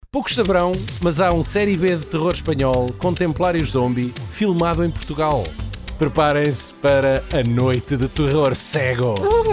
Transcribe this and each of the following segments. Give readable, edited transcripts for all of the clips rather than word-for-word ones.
Poucos saberão, mas há um série B de terror espanhol com Templários Zombie filmado em Portugal. Preparem-se para a noite de terror cego.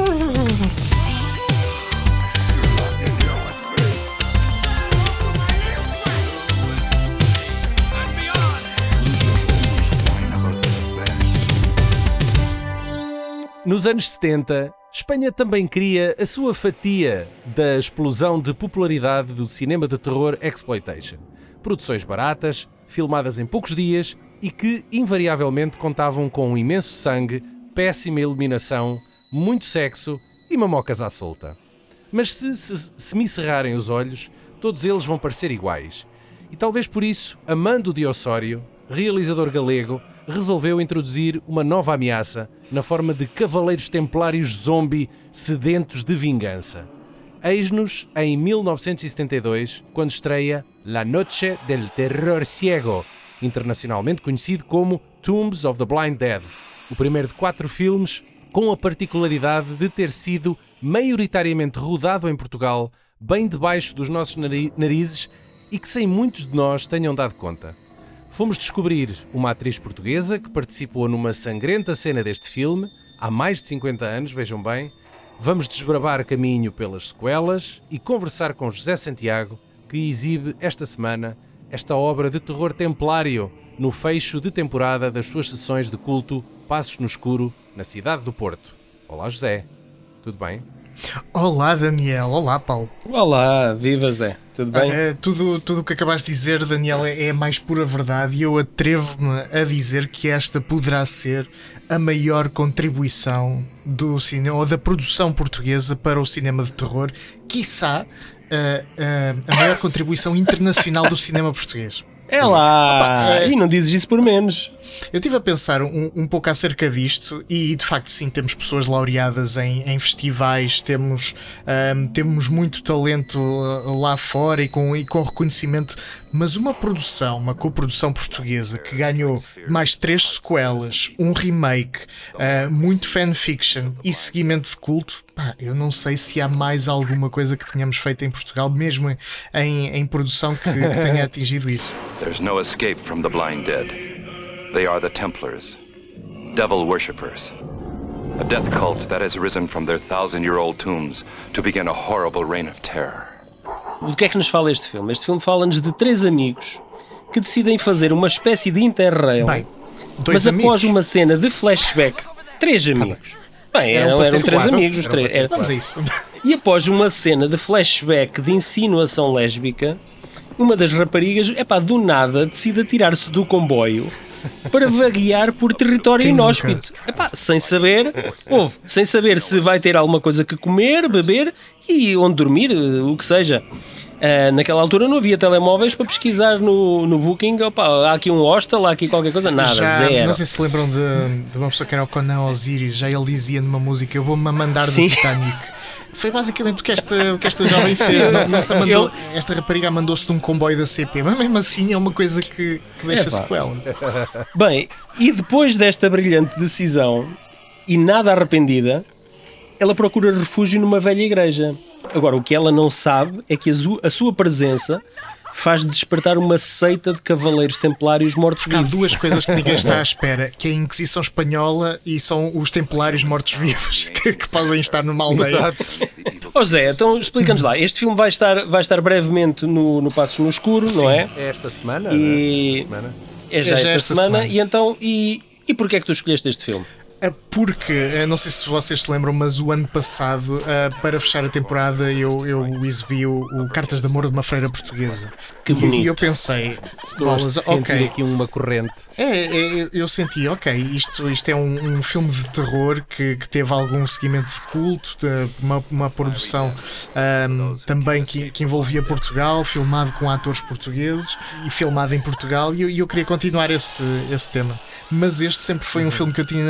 Nos anos 70, Espanha também cria a sua fatia da explosão de popularidade do cinema de terror exploitation. Produções baratas, filmadas em poucos dias e que, invariavelmente, contavam com um imenso sangue, péssima iluminação, muito sexo e mamocas à solta. Mas se me cerrarem os olhos, todos eles vão parecer iguais. E talvez por isso, Amando de Osório, realizador galego, resolveu introduzir uma nova ameaça na forma de cavaleiros templários zombie sedentos de vingança. Eis-nos em 1972, quando estreia La Noche del Terror Ciego, internacionalmente conhecido como Tombs of the Blind Dead, o primeiro de 4 filmes com a particularidade de ter sido maioritariamente rodado em Portugal, bem debaixo dos nossos narizes e que sem muitos de nós tenham dado conta. Fomos descobrir uma atriz portuguesa que participou numa sangrenta cena deste filme, há mais de 50 anos, vejam bem. Vamos desbravar caminho pelas sequelas e conversar com José Santiago, que exibe esta semana esta obra de terror templário no fecho de temporada das suas sessões de culto Passos no Escuro, na cidade do Porto. Olá José, tudo bem? Olá Daniel, olá Paulo. Olá, viva Zé, tudo bem? Tudo o que acabaste de dizer, Daniel, é a mais pura verdade e eu atrevo-me a dizer que esta poderá ser a maior contribuição do cinema ou da produção portuguesa para o cinema de terror, quiçá a maior contribuição internacional do cinema português. É lá! E não dizes isso por menos. Eu estive a pensar um pouco acerca disto e de facto sim, temos pessoas laureadas em festivais, temos muito talento lá fora e com reconhecimento, mas uma coprodução portuguesa que ganhou mais 3 sequelas, um remake, muito fanfiction e seguimento de culto, eu não sei se há mais alguma coisa que tenhamos feito em Portugal, mesmo em produção que tenha atingido isso. There's no escape from the blind dead. They are the Templars, devil worshippers, a death cult that has risen from their 1,000-year-old tombs to begin a horrible reign of terror. O que é que nos fala este filme? Este filme fala-nos de 3 amigos que decidem fazer uma espécie de interrail, mas após uma cena de flashback, 3 amigos. Eram 3 amigos, os 3. Vamos a isso. E após uma cena de flashback de insinuação lésbica, uma das raparigas, do nada, decide atirar-se do comboio para vaguear por território inóspito. Sem saber se vai ter alguma coisa que comer, beber e onde dormir, o que seja. Naquela altura não havia telemóveis para pesquisar no Booking. Há aqui um hostel, há aqui qualquer coisa, nada, zero. Não sei se lembram de uma pessoa que era o Conan Osiris, já ele dizia numa música: eu vou-me mandar do Titanic. Foi basicamente o que esta jovem fez. Esta rapariga mandou-se de um comboio da CP, mas mesmo assim é uma coisa que deixa sequela. Bem, e depois desta brilhante decisão, e nada arrependida, ela procura refúgio numa velha igreja. Agora, o que ela não sabe é que a sua presença faz despertar uma seita de cavaleiros templários mortos-vivos. Há 2 coisas que ninguém está à espera, que é a Inquisição Espanhola e são os templários mortos-vivos que podem estar numa aldeia. Zé, então explica-nos lá. Este filme vai estar brevemente no Passos no Escuro, sim, não é? É esta semana, É já esta semana. E então, e porquê é que tu escolheste este filme? Porque, não sei se vocês se lembram, mas o ano passado, para fechar a temporada, eu exibi o Cartas de Amor de uma Freira Portuguesa. Que bonito. E eu pensei, aqui uma corrente. Eu senti, isto é um filme de terror que teve algum seguimento de culto, uma produção também que envolvia Portugal, filmado com atores portugueses e filmado em Portugal, e eu queria continuar esse tema. Mas este sempre foi um filme que eu tinha na minha cabeça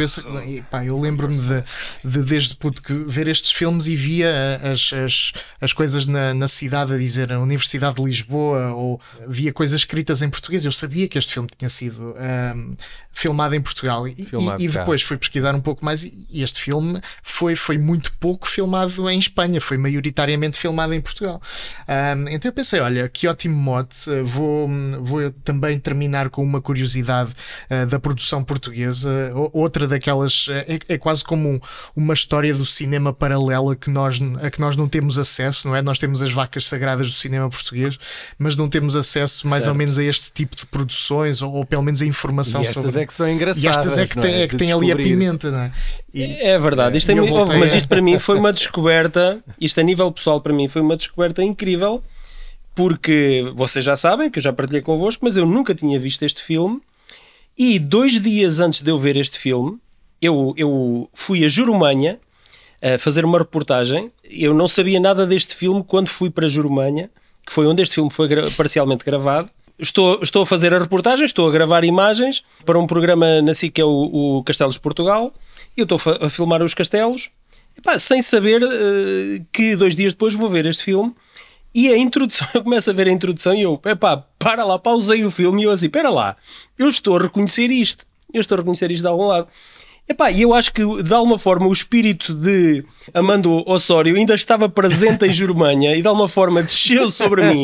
cabeça, e, pá, eu lembro-me de desde puto que ver estes filmes e via as coisas na cidade a dizer a Universidade de Lisboa, ou via coisas escritas em português. Eu sabia que este filme tinha sido filmado em Portugal e depois fui pesquisar um pouco mais e este filme foi muito pouco filmado em Espanha, foi maioritariamente filmado em Portugal. Então eu pensei, olha, que ótimo mote, vou também terminar com uma curiosidade da produção portuguesa, outra daquelas, é quase como uma história do cinema paralela a que nós não temos acesso, não é? Nós temos as vacas sagradas do cinema português, mas não temos acesso mais ou menos a este tipo de produções, ou pelo menos a informação sobre... que são engraçadas. E estas é que têm ali a pimenta, não é? É verdade, mas isto para mim foi uma descoberta, isto a nível pessoal para mim foi uma descoberta incrível, porque vocês já sabem, que eu já partilhei convosco, mas eu nunca tinha visto este filme, e 2 dias antes de eu ver este filme, eu fui a Jurumanha a fazer uma reportagem. Eu não sabia nada deste filme quando fui para Jurumanha, que foi onde este filme foi parcialmente gravado. Estou a fazer a reportagem, estou a gravar imagens para um programa na SIC que é o Castelos de Portugal. Eu estou a filmar os castelos, sem saber que 2 dias depois vou ver este filme. E a introdução, eu começo a ver a introdução e eu, para lá, pausei o filme e eu assim, espera lá, eu estou a reconhecer isto de algum lado. E eu acho que de alguma forma o espírito de Amando Osório ainda estava presente em Jurumanha e de alguma forma desceu sobre mim.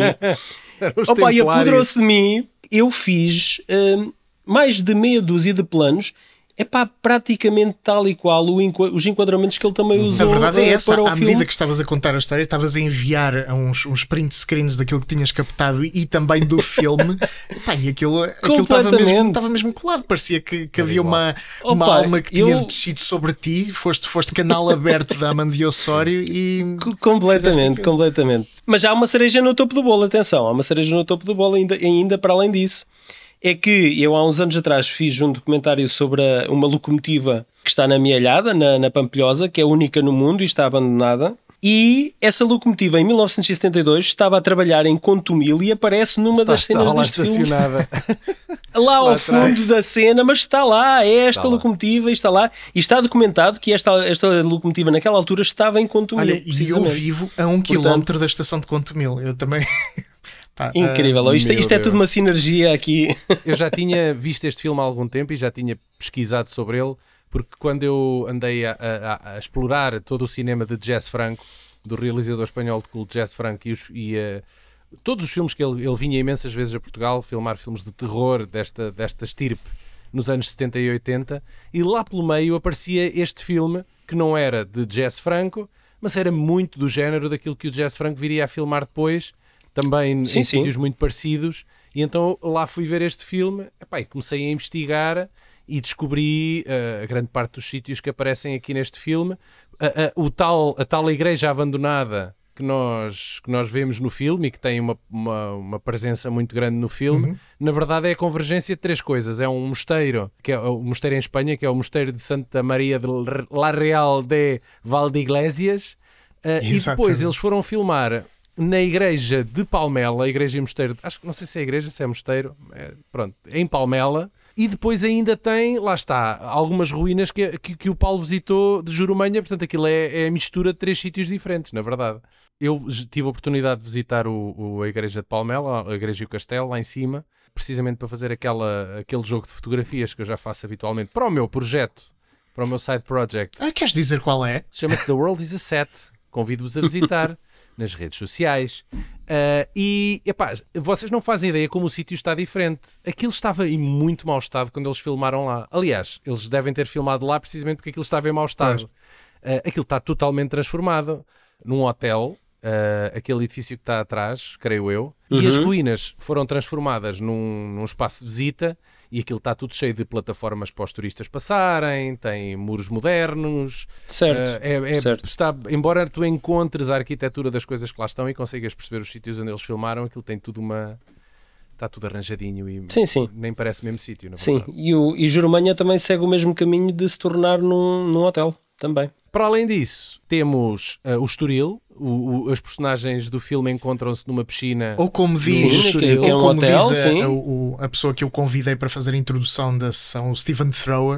E apoderou-se de mim. Eu fiz mais de meia dúzia de planos, praticamente tal e qual os enquadramentos que ele também usou. A verdade é essa, para o à filme. medida que estavas a contar a história, estavas a enviar uns print screens daquilo que tinhas captado e também do filme, e aquilo estava mesmo colado, parecia que havia uma alma que tinha descido sobre ti, foste canal aberto da Amando Osório e... Completamente. Mas há uma cereja no topo do bolo, atenção, ainda para além disso. É que eu há uns anos atrás fiz um documentário sobre uma locomotiva que está na Mielhada, na Pampilhosa, que é única no mundo e está abandonada. E essa locomotiva, em 1972, estava a trabalhar em Contumil e aparece numa das cenas deste filme. Lá ao fundo da cena, mas está lá, é esta locomotiva, está lá. E está documentado que esta locomotiva naquela altura estava em Contumil. Olha, e eu vivo a 1 km da estação de Contumil. Eu também... Incrível, isto é tudo uma sinergia aqui. Eu já tinha visto este filme há algum tempo e já tinha pesquisado sobre ele, porque quando eu andei a explorar todo o cinema de Jess Franco, do realizador espanhol de culto Jess Franco, todos os filmes que ele vinha imensas vezes a Portugal filmar filmes de terror desta estirpe nos anos 70 e 80, e lá pelo meio aparecia este filme que não era de Jess Franco, mas era muito do género daquilo que o Jess Franco viria a filmar depois, também em sítios muito parecidos. E então lá fui ver este filme e comecei a investigar e descobri a grande parte dos sítios que aparecem aqui neste filme. A tal igreja abandonada que nós vemos no filme e que tem uma presença muito grande no filme, na verdade é a convergência de 3 coisas. É um mosteiro, que é o mosteiro em Espanha, que é o mosteiro de Santa Maria de La Real de Valdeiglesias, e depois eles foram filmar na igreja de Palmela, a igreja e mosteiro, não sei se é igreja, se é mosteiro, em Palmela, e depois ainda tem, lá está, algumas ruínas que o Paulo visitou de Jurumanha, portanto aquilo é a mistura de 3 sítios diferentes, na verdade. Eu tive a oportunidade de visitar a igreja de Palmela, a igreja e o castelo, lá em cima, precisamente para fazer aquele jogo de fotografias que eu já faço habitualmente para o meu projeto, para o meu side project. Queres dizer qual é? Chama-se The World is a Set. Convido-vos a visitar nas redes sociais. Vocês não fazem ideia como o sítio está diferente. Aquilo estava em muito mau estado quando eles filmaram lá. Aliás, eles devem ter filmado lá precisamente porque aquilo estava em mau estado. Aquilo está totalmente transformado num hotel, aquele edifício que está atrás, creio eu, e as ruínas foram transformadas num espaço de visita. E aquilo está tudo cheio de plataformas para os turistas passarem, tem muros modernos. Certo. Embora tu encontres a arquitetura das coisas que lá estão e consigas perceber os sítios onde eles filmaram, aquilo tem tudo está tudo arranjadinho e nem parece o mesmo sítio. Sim, e Jurumanha também segue o mesmo caminho de se tornar num hotel também. Para além disso, temos o Estoril, As personagens do filme encontram-se numa piscina. Ou como diz, Sim, que é um ou como hotel, diz sim. a pessoa que eu convidei para fazer a introdução da sessão, o Stephen Thrower,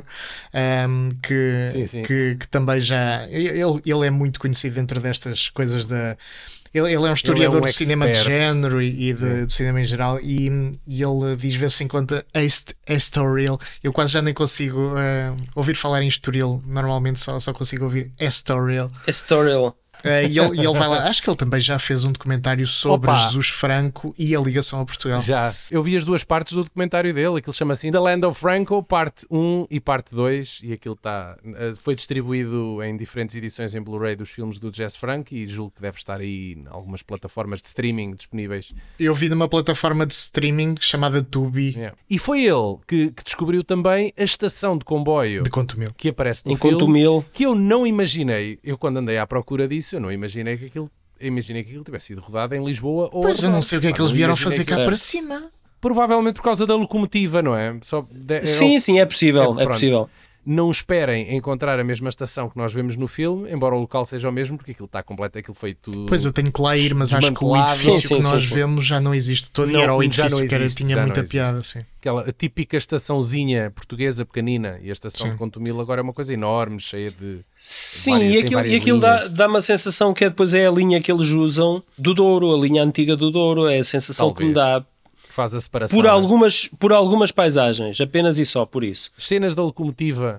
Sim. que também já. Ele é muito conhecido dentro destas coisas da. Ele é um historiador do cinema de género e do cinema em geral, e ele diz de vez em quando Estoril. Eu quase já nem consigo ouvir falar em Estoril, normalmente só consigo ouvir Estoril. Estoril. E ele vai lá. Acho que ele também já fez um documentário sobre Jesus Franco e a ligação a Portugal. Já. Eu vi as duas partes do documentário dele. Aquilo chama assim The Land of Franco, parte 1 e parte 2. E aquilo foi distribuído em diferentes edições em Blu-ray dos filmes do Jess Franco e julgo que deve estar aí em algumas plataformas de streaming disponíveis. Eu vi numa plataforma de streaming chamada Tubi. Yeah. E foi ele que descobriu também a estação de comboio De Contumil. que aparece no Em filme, Contumil. que eu não imaginei. Eu quando andei à procura disso, eu não imaginei que aquilo tivesse sido rodado em Lisboa ou Pois eu não sei o que é que eles vieram imaginei fazer que- cá é. para cima. Provavelmente por causa da locomotiva, não é? Sim, é possível. É pronto. possível. Não esperem encontrar a mesma estação que nós vemos no filme, embora o local seja o mesmo, porque aquilo está completo, aquilo foi tudo. Pois eu tenho que lá ir, mas acho que o desmantelado. edifício Sim, que sim, nós sim. vemos já não existe todo. Não, E era o já edifício não que existe, tinha já muita não piada. existe. Sim. Aquela típica estaçãozinha portuguesa pequenina, e a estação Sim. de Contumil agora é uma coisa enorme, cheia de. Sim, Várias- e tem aquilo, várias dá, linhas. dá uma sensação que depois é a linha que eles usam do Douro, a linha antiga do Douro. É a sensação que me dá que faz a separação. por não é? algumas paisagens, apenas e só por isso. Cenas da locomotiva,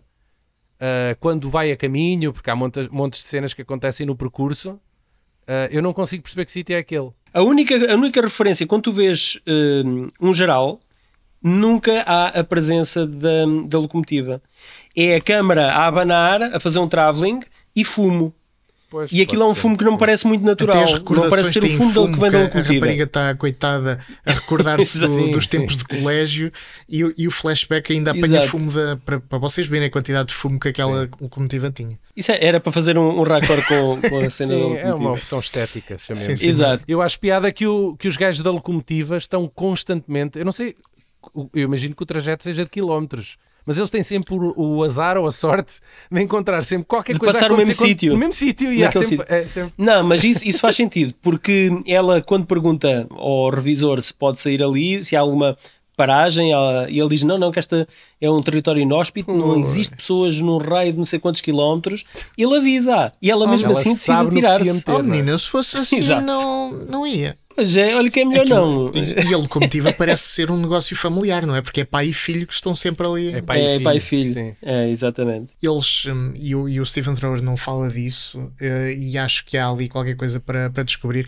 quando vai a caminho, porque há montes de cenas que acontecem no percurso, eu não consigo perceber que sítio é aquele. A única referência, quando tu vês um geral, nunca há a presença da locomotiva. É a câmara a abanar, a fazer um travelling e fumo. Pois, E aquilo é pode um ser. fumo que não me parece muito natural. Até as Não recordações parece ser o têm fumo fumo, que vem da a locomotiva. rapariga está, coitada, a recordar-se Sim, dos sim. tempos de colégio e o flashback ainda apanha Exato. fumo para vocês verem a quantidade de fumo que aquela locomotiva tinha. Isso era para fazer um raccord com a cena da Sim, locomotiva. é uma opção estética, chamemos. Sim, sim. Exato. Eu acho piada que os gajos da locomotiva estão constantemente, eu não sei, eu imagino que o trajeto seja de quilómetros, mas eles têm sempre o azar ou a sorte de encontrar sempre qualquer De coisa passar a no mesmo acontecer sítio. no mesmo sítio e há Naquele sempre, sítio. sempre- Não, mas isso faz sentido, porque ela, quando pergunta ao revisor se pode sair ali, se há alguma paragem, e ele diz: não, que esta é um território inóspito, não existe pessoas num raio de não sei quantos quilómetros. Ele avisa, e ela mesmo ela assim sabe decide no que se ia tirar-se. meter. Oh menina, se fosse assim Exato. não ia. Mas olha que é melhor não. E a locomotiva parece ser um negócio familiar, não é? Porque é pai e filho que estão sempre ali. É pai e É filho. pai e filho. Sim. É, exatamente. Eles, e o Stephen Thrower não fala disso, e acho que há ali qualquer coisa para descobrir.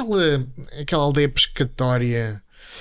Aquela aldeia pescatória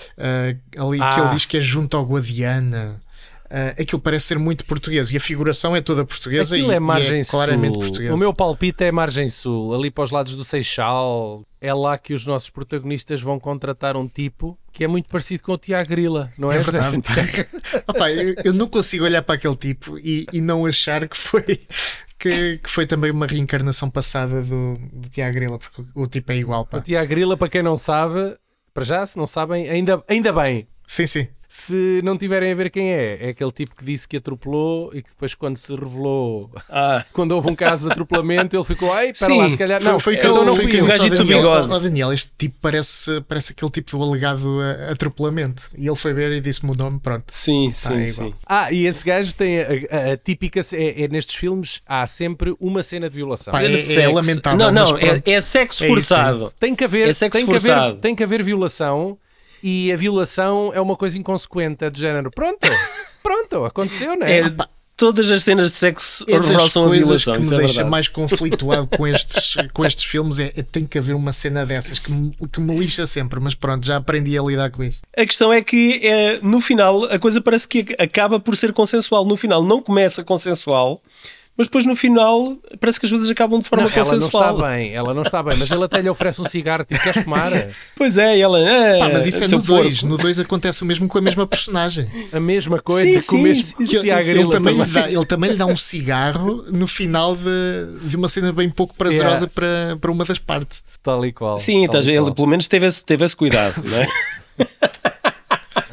ali que ele diz que é junto ao Guadiana. Aquilo parece ser muito português e a figuração é toda portuguesa. Aquilo e é margem é claramente sul. portuguesa. O meu palpite é margem sul, ali para os lados do Seixal. É lá que os nossos protagonistas vão contratar um tipo que é muito parecido com o Tiago Grila, não é? É José verdade. Santiago? Opa, eu não consigo olhar para aquele tipo e não achar que foi que foi também uma reencarnação passada do Tiago Grila, porque o tipo é igual. Pá. O Tiago Grila, para quem não sabe, para já, se não sabem, ainda bem. Sim, sim. Se não tiverem a ver quem é aquele tipo que disse que atropelou e que depois, quando se revelou, quando houve um caso de atropelamento, ele ficou, ai, espera lá, Sim, se calhar. Foi, Não, foi então não foi fui que eu. o gajo disse ao do Daniel, bigode. "Oh, Daniel, este tipo parece aquele tipo do alegado atropelamento." E ele foi ver e disse-me o nome, pronto. Sim, Tá, sim, é igual. sim. E esse gajo tem a típica. Nestes filmes há sempre uma cena de violação. Pá, Cena de sexo. lamentável, Não, mas pronto. é sexo É isso, forçado. Tem que haver, É sexo tem que haver, forçado. tem que haver violação. E a violação é uma coisa inconsequente, é do género. Pronto, aconteceu, não é? Todas as cenas de sexo É das roçam a coisas violação. que me Isso é deixa verdade. mais conflituado com estes filmes tem que haver uma cena dessas que me lixa sempre, mas pronto, já aprendi a lidar com isso. A questão é que no final a coisa parece que acaba por ser consensual. No final não começa consensual, mas depois no final parece que as coisas acabam de forma Não, ela não está bem, mas ele até lhe oferece um cigarro, tipo, queres fumar? Pois é, e ela. Pá, mas isso é seu no 2. porco. No 2 acontece o mesmo com a mesma personagem. A mesma coisa Sim, que o sim, mesmo sim, que o sim, Tiago sim. Grila Ele também lhe dá um cigarro no final de uma cena bem pouco prazerosa para uma das partes. Tal e qual. Sim, tal e ele qual. pelo menos teve esse cuidado, não é?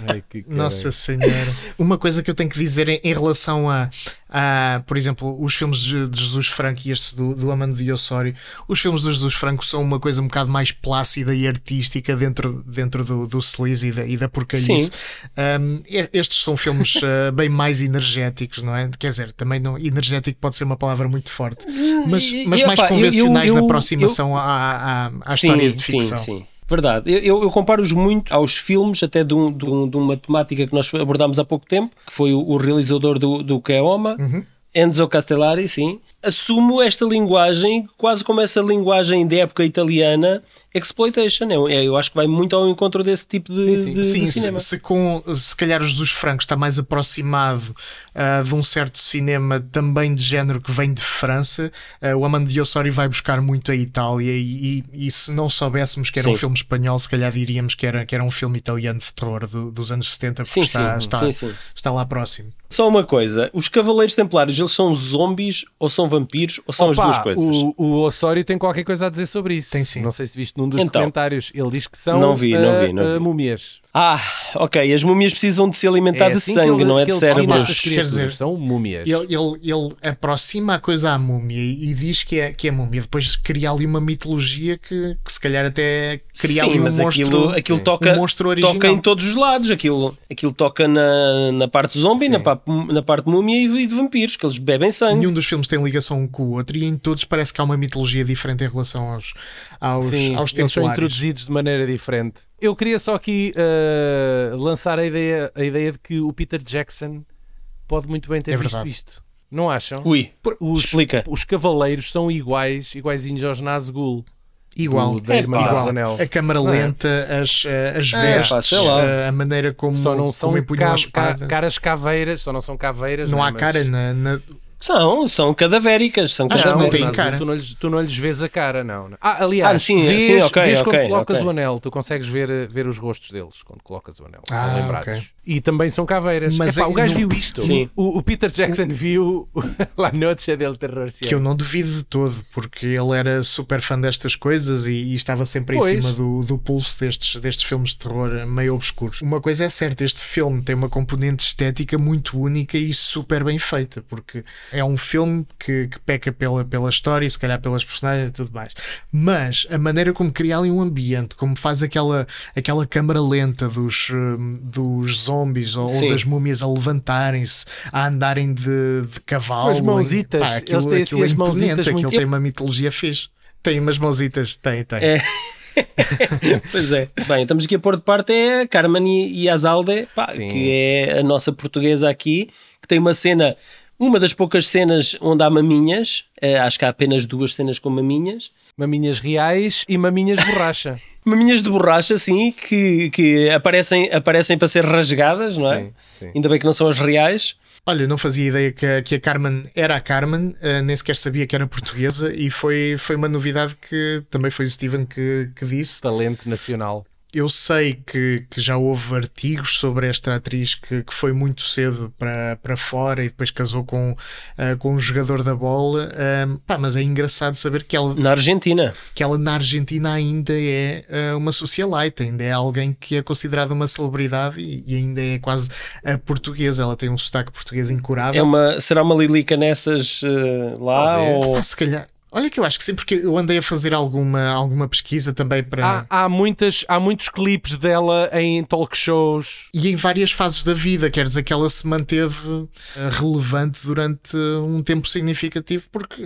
Ai, que Nossa Senhora. Uma coisa que eu tenho que dizer em relação a por exemplo, os filmes de Jesus Franco e este do Amando de Osório, os filmes do Jesus Franco são uma coisa um bocado mais plácida e artística dentro do sleaze e da porcalhice. Estes são filmes bem mais energéticos, não é? Quer dizer, também não, energético pode ser uma palavra muito forte, mas mais convencionais na aproximação à história de ficção. Sim. Verdade, eu comparo-os muito aos filmes, até de uma temática que nós abordámos há pouco tempo, que foi o realizador do Keoma, Enzo Castellari, sim. Assumo esta linguagem quase como essa linguagem de época italiana, exploitation. Eu acho que vai muito ao encontro desse tipo de cinema. Se calhar o Jesus Franco está mais aproximado de um certo cinema também de género que vem de França, o Amando de Osório vai buscar muito a Itália e se não soubéssemos que era um filme espanhol, se calhar diríamos que era um filme italiano de terror dos anos 70, porque está lá próximo. Só uma coisa, os Cavaleiros Templários, eles são zombies ou são vampiros ou são as duas coisas? O Osório tem qualquer coisa a dizer sobre isso. Tem, sim. Não sei se viste num dos comentários. Ele diz que são não vi. múmias. Ok, as múmias precisam de se alimentar de sangue, não é de cérebros. Quer dizer, são múmias. Ele aproxima a coisa à múmia e diz que é múmia. Depois cria ali uma mitologia que se calhar até cria ali um monstro. Aquilo toca em todos os lados. Aquilo toca na parte zombie, na parte múmia e de vampiros, que eles bebem sangue. Nenhum dos filmes tem ligação um com o outro e em todos parece que há uma mitologia diferente em relação aos templários. Eles são introduzidos de maneira diferente. Eu queria só aqui lançar a ideia de que o Peter Jackson pode muito bem ter visto isto. Não acham? Explica. Os cavaleiros são iguaizinhos aos Nazgûl. Igual. A câmara lenta, as vestes, a maneira como só não são empunham a espada. Caras caveiras, só não são caveiras. Não há cara na... São cadavéricas. Não tem cara. Tu não lhes vês a cara, não. Aliás, vês quando colocas o anel, tu consegues ver os rostos deles quando colocas o anel. Lembrados. E também são caveiras. Mas o gajo viu isto. O Peter Jackson viu La Noche del Terror. Que eu não duvido de todo, porque ele era super fã destas coisas e estava sempre em cima do pulso destes filmes de terror meio obscuros. Uma coisa é certa, este filme tem uma componente estética muito única e super bem feita, porque é um filme que peca pela história e se calhar pelas personagens e tudo mais, mas a maneira como cria ali um ambiente, como faz aquela câmara lenta dos zombies ou das múmias a levantarem-se, a andarem de cavalo, as mãozitas, eles têm assim as mãozitas, aquilo tem uma mitologia fixe, tem umas mãozitas, tem. Pois é. Bem, estamos aqui a pôr de parte a Carmen e Azalde, que é a nossa portuguesa aqui, que tem uma das poucas cenas onde há maminhas. Acho que há apenas 2 cenas com maminhas. Maminhas reais e maminhas de borracha. Maminhas de borracha, sim, que aparecem para ser rasgadas, não é? Sim. Ainda bem que não são as reais. Olha, eu não fazia ideia que a Carmen era a Carmen, nem sequer sabia que era portuguesa e foi uma novidade que também foi o Steven que disse. Talento nacional. Eu sei que já houve artigos sobre esta atriz que foi muito cedo para fora e depois casou com um jogador da bola, mas é engraçado saber que ela na Argentina ainda é uma socialite, ainda é alguém que é considerada uma celebridade e ainda é quase a portuguesa. Ela tem um sotaque português incurável. Será uma lilica nessas lá? Ou... se calhar. Olha que eu acho que sim, porque eu andei a fazer alguma pesquisa também para... Há muitos clipes dela em talk shows. E em várias fases da vida, quer dizer que ela se manteve relevante durante um tempo significativo, porque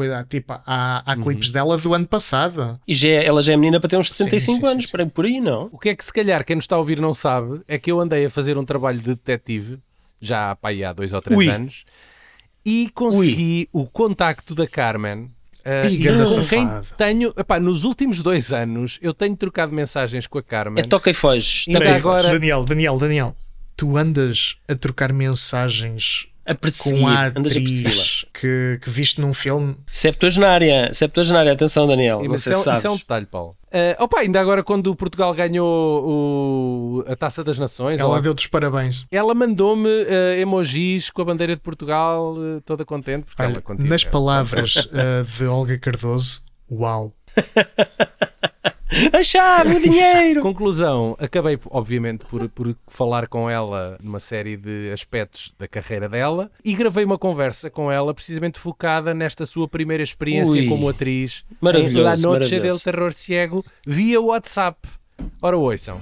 há clipes dela do ano passado. E ela já é menina para ter uns 75 anos, sim. Por aí não. O que é que se calhar quem nos está a ouvir não sabe, é que eu andei a fazer um trabalho de detetive, já há 2 ou 3 anos, e consegui o contacto da Carmen... quem tenho, nos últimos 2 anos eu tenho trocado mensagens com a Carmen. Toca e foge. Agora... Daniel, tu andas a trocar mensagens com a atriz que viste num filme? Septuagenária, atenção, Daniel. Isso é um detalhe, Paulo. Ainda agora quando Portugal ganhou a Taça das Nações, ela deu-te os parabéns. Ela mandou-me emojis com a bandeira de Portugal, toda contente. Olha, nas palavras de Olga Cardoso, uau. A chave, o dinheiro! Conclusão, acabei obviamente por falar com ela numa série de aspectos da carreira dela e gravei uma conversa com ela precisamente focada nesta sua primeira experiência Ui, como atriz em maravilhoso, La Noche maravilhoso. del Terror Ciego via WhatsApp. Ora, ouçam.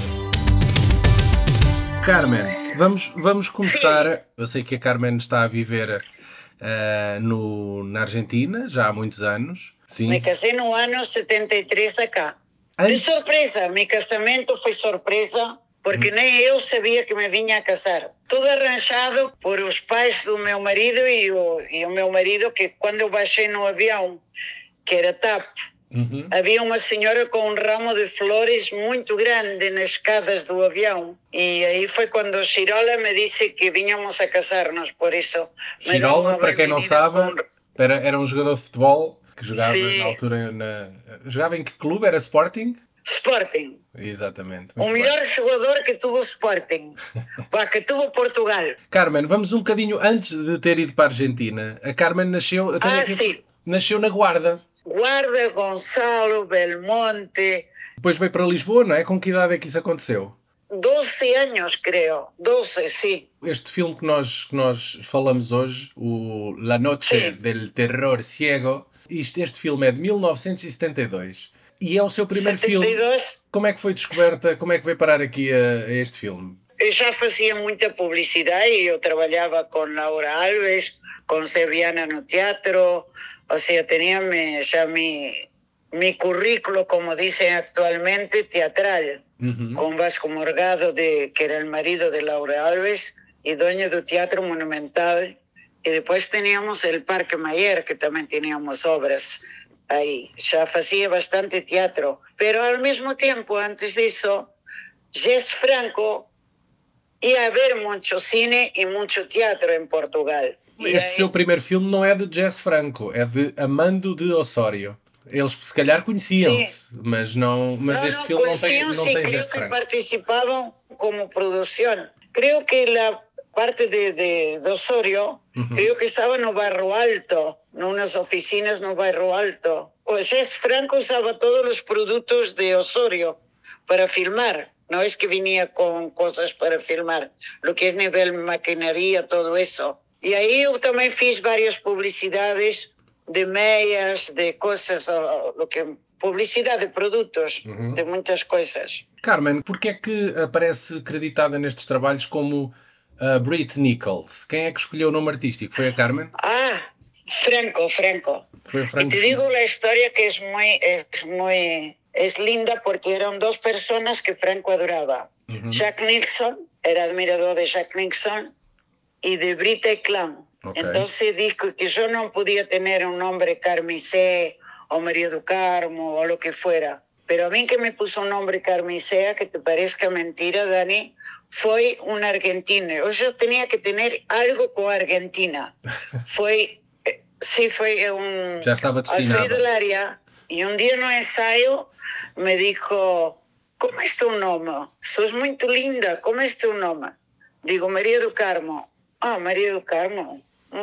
Carmen, vamos começar. Eu sei que a Carmen está a viver na Argentina já há muitos anos. Sim. Me casei no ano 73 acá. De Antes- surpresa, meu casamento foi surpresa, porque nem eu sabia que me vinha a casar. Tudo arranjado por os pais do meu marido e o meu marido, que quando eu baixei no avião, que era TAP, havia uma senhora com um ramo de flores muito grande nas escadas do avião. E aí foi quando o Chirola me disse que vinhamos a casar-nos, por isso... me deu Chirola, uma para quem não bem-vinda sabe, com- era um jogador de futebol que jogava Sim. na altura. Jogava em que clube? Era Sporting? Sporting. Exatamente. O muito bem. melhor jogador que tuvo Sporting, que tuvo Portugal. Carmen, vamos um bocadinho antes de ter ido para a Argentina. A Carmen nasceu, Sim. nasceu na Guarda. Guarda, Gonçalo, Belmonte, Depois veio para Lisboa, não é? Com que idade é que isso aconteceu? 12 anos, creo. 12, sim. Este filme que nós falamos hoje, o La Noche Sim. del Terror Ciego, este filme é de 1972 e é o seu primeiro filme. 72, Como é que foi descoberta? Como é que veio parar aqui a este filme? eu já fazia muita publicidade e eu trabalhava com Laura Alves, com Seviana no teatro, ou seja, tinha já mi currículo, como dicen actualmente, teatral. Con Vasco Morgado, que era el marido de Laura Alves y dueño del Teatro Monumental. Y después teníamos el Parque Mayer, que también teníamos obras ahí. Ya hacía bastante teatro. Pero al mismo tiempo, antes de eso, Jess Franco iba a ver mucho cine y mucho teatro en Portugal. Y Este ahí- seu primeiro filme não é de Jess Franco, é de Amando de Osório. Eles se calhar conheciam-se, mas este filme não tem creo Jess que Franco. participaban como producción. Creo que la parte de Osorio, creo que estaba no Bairro Alto, en unas oficinas no Bairro Alto. Pues Jess Franco usaba todos los productos de Osorio para filmar. No es que venía con cosas para filmar, lo que es nivel maquinaria, todo eso. Y ahí yo también fiz varias publicidades de meias, de cosas, publicidade de produtos, de muitas coisas. Carmen, porquê é que aparece acreditada nestes trabalhos como Brit Nichols? Quem é que escolheu o nome artístico? Foi a Carmen? Franco. Foi a Franco. Y te digo la historia que es linda porque eran dos personas que Franco adoraba. Jack Nixon, era admirador de Jack Nixon y de Brita Clan. Okay. Entonces dijo que yo no podía tener un nombre Carmicé o María do Carmo o lo que fuera. Pero a mí que me puso un nombre Carmicea, que te parezca mentira, Dani, fue una argentina. Yo tenía que tener algo con Argentina. Fue un... Ya estaba destinado. Alfredo Laria, y un día en un ensayo me dijo, ¿cómo es tu nombre? Sos muy linda, ¿cómo es tu nombre? Digo, María do Carmo. María do Carmo.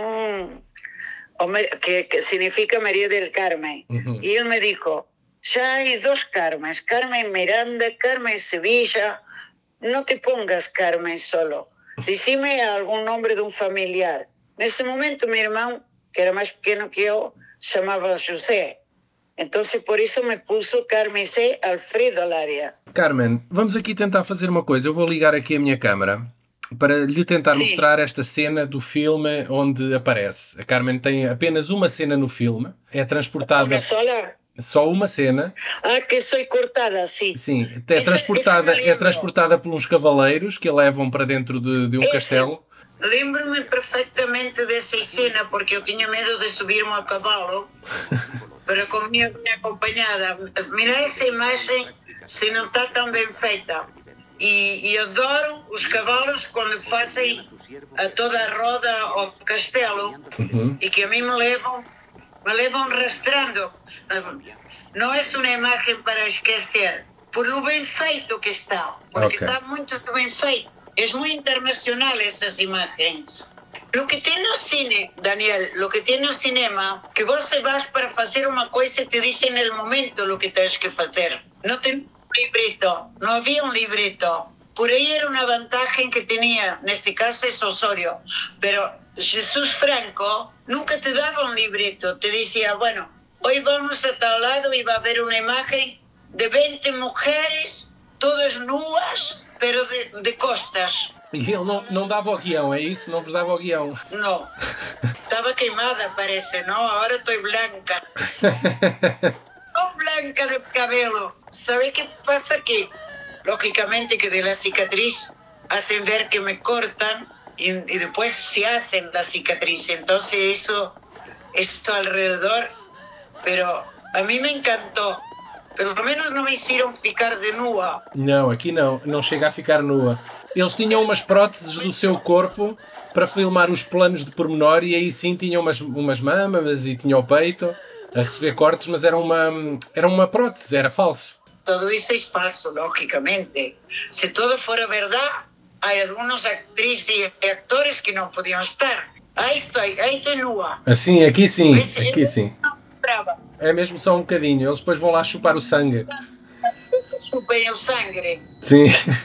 Que significa María del Carmen. Y él me dijo, ya hay dos Carmes, Carmen Miranda, Carmen Sevilla, no te pongas Carmen solo, decime algún nombre de un familiar. En ese momento mi hermano, que era más pequeño que yo, llamaba José. Entonces por eso me puso Carmen C. Alfredo Laria. Carmen, vamos aqui tentar fazer uma coisa. Eu vou ligar aqui a minha câmara para lhe tentar mostrar esta cena do filme onde aparece. A Carmen tem apenas uma cena no filme. É transportada... Una sola. Só uma cena. Que soy cortada, sim. Sim, é transportada por uns cavaleiros que a levam para dentro de um castelo. Lembro-me perfeitamente dessa cena porque eu tinha medo de subir-me ao cavalo para com a minha acompanhada. Mira essa imagem, se não está tão bem feita. E adoro os cavalos quando fazem a toda a roda ao castelo e que a mim me levam arrastrando. Não é uma imagem para esquecer, por o bem feito que está, porque está muito bem feito. É muito internacional essas imagens. O que tem no cine, Daniel, o que tem no cinema, que você vai para fazer uma coisa e te dizem no momento o que tens que fazer. no tenía un librito, no había un librito. Por ahí era una ventaja que tenía, en este caso es Osorio, pero Jesús Franco nunca te daba un librito, te decía, bueno, hoy vamos a tal lado y va a haber una imagen de 20 mujeres, todas nuas, pero de costas. E ele não dava o guião, é isso? Não vos dava o guião? No, estaba quemada parece, ¿no? Ahora estoy blanca. No blanca de cabello. ¿Sabe qué pasa? Que lógicamente que de la cicatriz hacen ver que me cortan y después se hacen la cicatriz. Entonces esto alrededor, pero a mí me encantó. Pelo menos não me hicieron ficar de nua. Não, aqui não chega a ficar nua. Eles tinham umas próteses do seu corpo para filmar os planos de pormenor e aí sim tinham umas mamas e tinham o peito a receber cortes, mas era uma prótese, era falso. Todo isso é falso, lógicamente. Se todo fuera verdad, hay algunos actrices y actores que não podiam estar. Aí estou nua. Assim, aqui sim, aqui sim. Brava. É mesmo só um bocadinho, eles depois vão lá chupar o sangue. Chupem o sangue. Sim.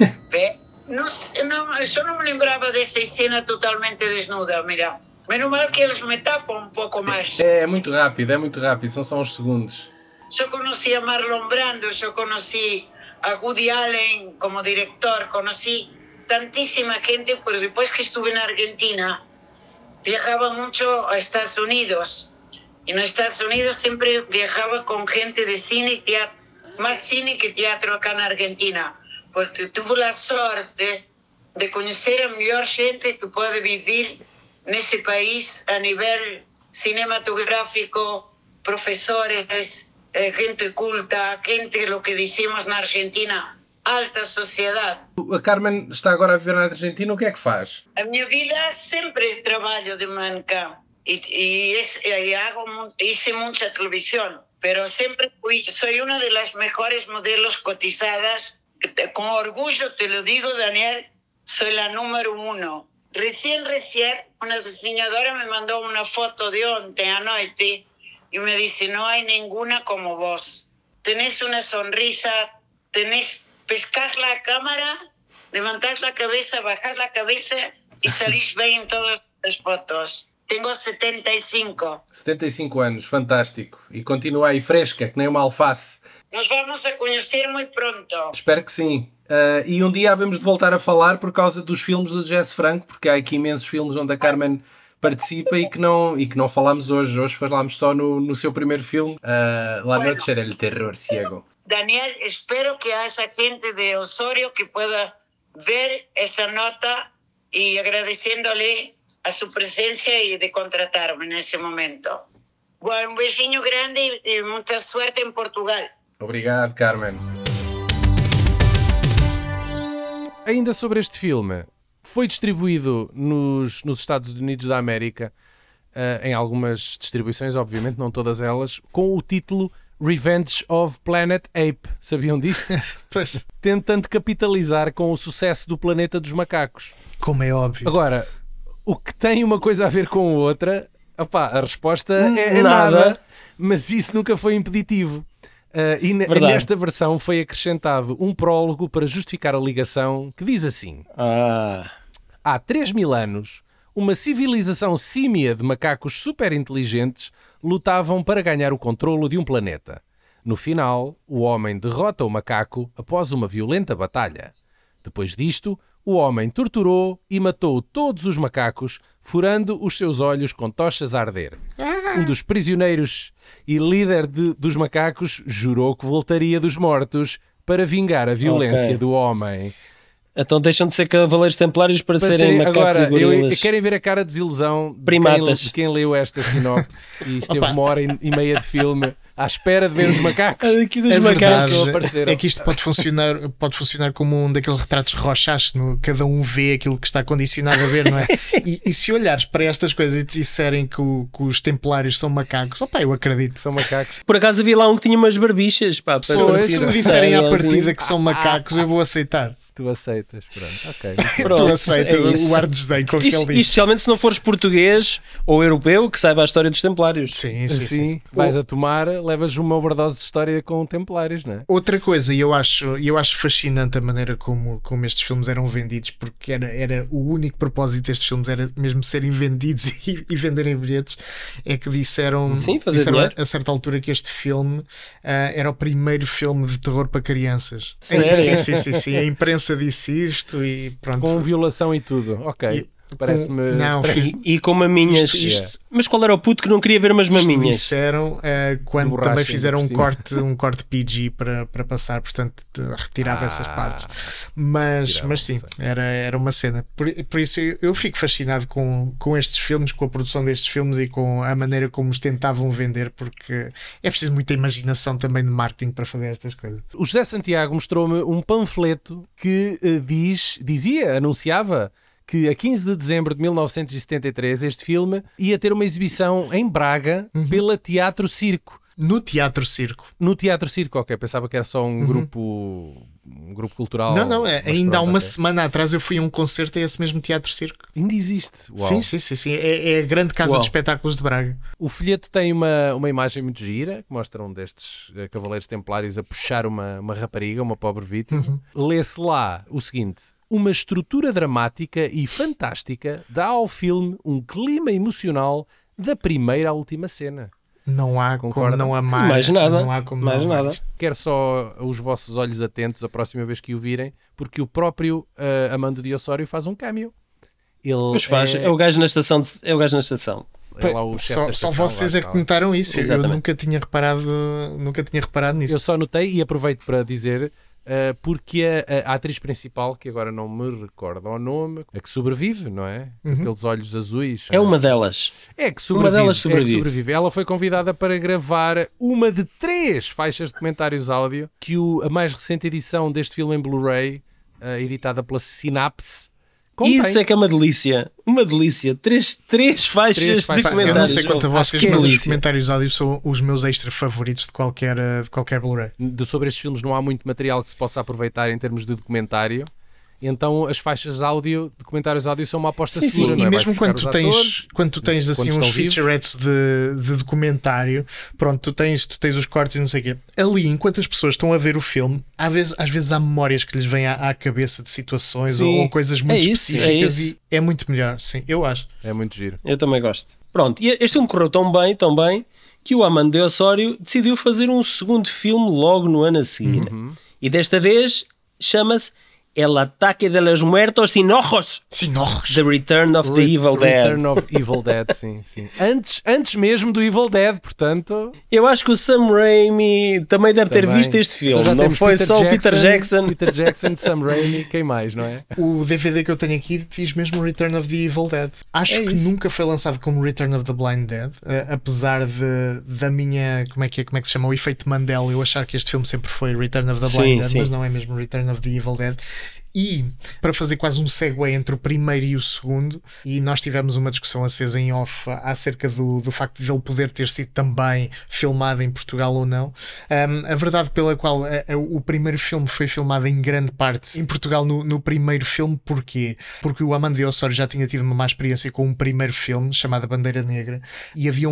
Eu não me lembrava dessa cena totalmente desnuda, mira. Menos mal que eles me tapam um pouco mais. É muito rápido, são só uns segundos. Eu conheci a Marlon Brando, eu conheci a Woody Allen como diretor, conheci tantíssima gente, pero depois que estuve na Argentina, viajaba muito a Estados Unidos. Y en Estados Unidos siempre viajaba con gente de cine y teatro, más cine que teatro acá en Argentina, porque tuve la suerte de conocer a mejor gente que puede vivir en ese país a nivel cinematográfico, profesores, gente culta, gente, lo que decimos en Argentina, alta sociedade. A Carmen está agora a viver na Argentina, o que é que faz? A minha vida sempre é trabalho de mancã. Hice mucha televisión, pero siempre soy una de las mejores modelos cotizadas. Con orgullo te lo digo, Daniel, soy la número 1. Recién, una diseñadora me mandó una foto de ontem a noite y me dice, no hay ninguna como vos. Tenés una sonrisa, pescás la cámara, levantás la cabeza, bajás la cabeza y salís bien en todas las fotos. Tenho 75. 75 anos, fantástico. E continua aí fresca, que nem uma alface. Nos vamos a conhecer muito pronto. Espero que sim. E um dia havemos de voltar a falar por causa dos filmes do Jess Franco, porque há aqui imensos filmes onde a Carmen participa e que não falámos hoje. Hoje falámos só no seu primeiro filme, La Noche del Terror Ciego. Daniel, espero que haja gente de Osorio que pueda ver essa nota e agradeciéndole a su presencia y de contratarme en ese momento. Bueno, un beijinho grande y mucha suerte en Portugal. Obrigado, Carmen. Ainda sobre este filme, foi distribuído nos Estados Unidos da América, em algumas distribuições, obviamente, não todas elas, com o título Revenge of Planet Ape. Sabiam disto? Pois. Tentando capitalizar com o sucesso do Planeta dos Macacos. Como é óbvio. Agora, o que tem uma coisa a ver com outra, a resposta é nada, mas isso nunca foi impeditivo. E nesta versão foi acrescentado um prólogo para justificar a ligação que diz assim: há 3.000 anos, uma civilização símia de macacos super inteligentes lutavam para ganhar o controlo de um planeta. No final, o homem derrota o macaco após uma violenta batalha. Depois disto, o homem torturou e matou todos os macacos, furando os seus olhos com tochas a arder. Um dos prisioneiros e líder dos macacos jurou que voltaria dos mortos para vingar a violência do homem. Então deixam de ser cavaleiros templários para serem macacos agora, e gorilas. Querem ver a cara de desilusão de quem leu esta sinopse e esteve 1h30 de filme à espera de ver os macacos. Aqui dos macacos que apareceram. É que isto pode funcionar como um daqueles retratos Rorschach, cada um vê aquilo que está condicionado a ver, não é? E se olhares para estas coisas e te disserem que os templários são macacos, eu acredito. São macacos. Por acaso havia lá um que tinha umas barbichas. Se me disserem à partida que são macacos, eu vou aceitar. Tu aceitas, pronto, ok. Pronto, Tu aceitas é isso. o ar de desdém com que Isso, ele e diz. especialmente se não fores português ou europeu que saiba a história dos Templários. Sim, Assim, vais a tomar, levas uma overdose de história com templários, não é? Outra coisa, e eu acho fascinante a maneira como estes filmes eram vendidos, porque era o único propósito destes filmes era mesmo serem vendidos e venderem bilhetes, é que disseram a certa altura que este filme era o primeiro filme de terror para crianças. Sério? Sim. A imprensa disse isto e pronto. Com violação e tudo, ok. Parece-me. Não, E com maminhas. Isto- Mas qual era o puto que não queria ver umas Isto maminhas? disseram quando Borracha, também fizeram ainda um corte PG para passar, portanto retirava essas partes. Mas sim, era uma cena. Por isso eu fico fascinado com estes filmes, com a produção destes filmes e com a maneira como os tentavam vender, porque é preciso muita imaginação também de marketing para fazer estas coisas. O José Santiago mostrou-me um panfleto que anunciava que a 15 de dezembro de 1973 este filme ia ter uma exibição em Braga pela Teatro Circo. No Teatro Circo. No Teatro Circo, ok. Pensava que era só um grupo cultural. Não, mas ainda há pronto, uma ok. semana atrás eu fui a um concerto a esse mesmo Teatro Circo. Ainda existe. Uau. Sim. É a grande casa Uau. de espetáculos de Braga. O folheto tem uma imagem muito gira, que mostra um destes cavaleiros templários a puxar uma rapariga, uma pobre vítima. Lê-se lá o seguinte: uma estrutura dramática e fantástica dá ao filme um clima emocional da primeira à última cena. Não há Concorda? como não amar. Mais nada. Não há como Mais não amar nada. isto. Quero só os vossos olhos atentos a próxima vez que o virem, porque o próprio Amando de Osório faz um cameo. Ele Mas faz, é o gajo na estação. É o gajo na estação. é lá o chefe Só da estação, vocês lá é que está. notaram isso. Eu Exatamente. nunca tinha reparado nisso. Eu só notei e aproveito para dizer porque a atriz principal, que agora não me recordo o nome, a que sobrevive, não é? Com aqueles olhos azuis. É uma delas. É que Uma delas sobrevive. É que sobrevive. Ela foi convidada para gravar uma de 3 faixas de comentários áudio que a mais recente edição deste filme em Blu-ray, editada pela Synapse, contém. Isso é que é uma delícia. Uma delícia. Três faixas de faixas. Eu comentários. não sei quanto a Acho vocês, que é mas os delícia. comentários áudios são os meus extra favoritos de qualquer Blu-ray. Sobre estes filmes não há muito material que se possa aproveitar em termos de documentário. Então as faixas de comentários áudio são uma aposta Sim, segura, sim. não é? E mesmo Vais quando buscar tu os tens, atores, quando tu tens assim quando uns estão vivos. featurettes de documentário, pronto, tu tens os cortes e não sei o quê. Ali, enquanto as pessoas estão a ver o filme, às vezes há memórias que lhes vêm à cabeça de situações Sim. ou coisas muito isso, específicas isso. e é muito melhor, sim, eu acho. É muito giro. Eu também gosto. Pronto, e este filme correu tão bem, que o Amando de Osório decidiu fazer um segundo filme logo no ano a seguir. E desta vez chama-se El Ataque de los Muertos Sin Ojos. Sim, não. The Return of the Evil Dead. Return of Evil Dead, sim. Antes mesmo do Evil Dead, portanto. Eu acho que o Sam Raimi também deve ter também. visto este filme. Então já Não temos foi só o Peter Jackson. Peter Jackson, Sam Raimi, quem mais, não é? O DVD que eu tenho aqui diz mesmo Return of the Evil Dead. Acho É que isso. nunca foi lançado como Return of the Blind Dead, apesar da minha, como é que se chama, o efeito Mandela, eu achar que este filme sempre foi Return of the Blind Sim, Dead, sim. mas não é mesmo Return of the Evil Dead. E para fazer quase um segue entre o primeiro e o segundo, e nós tivemos uma discussão acesa em off acerca do facto de ele poder ter sido também filmado em Portugal ou não. A verdade pela qual o primeiro filme foi filmado em grande parte em Portugal no primeiro filme, porquê? Porque o Amando de Osório já tinha tido uma má experiência com um primeiro filme chamado Bandeira Negra e havia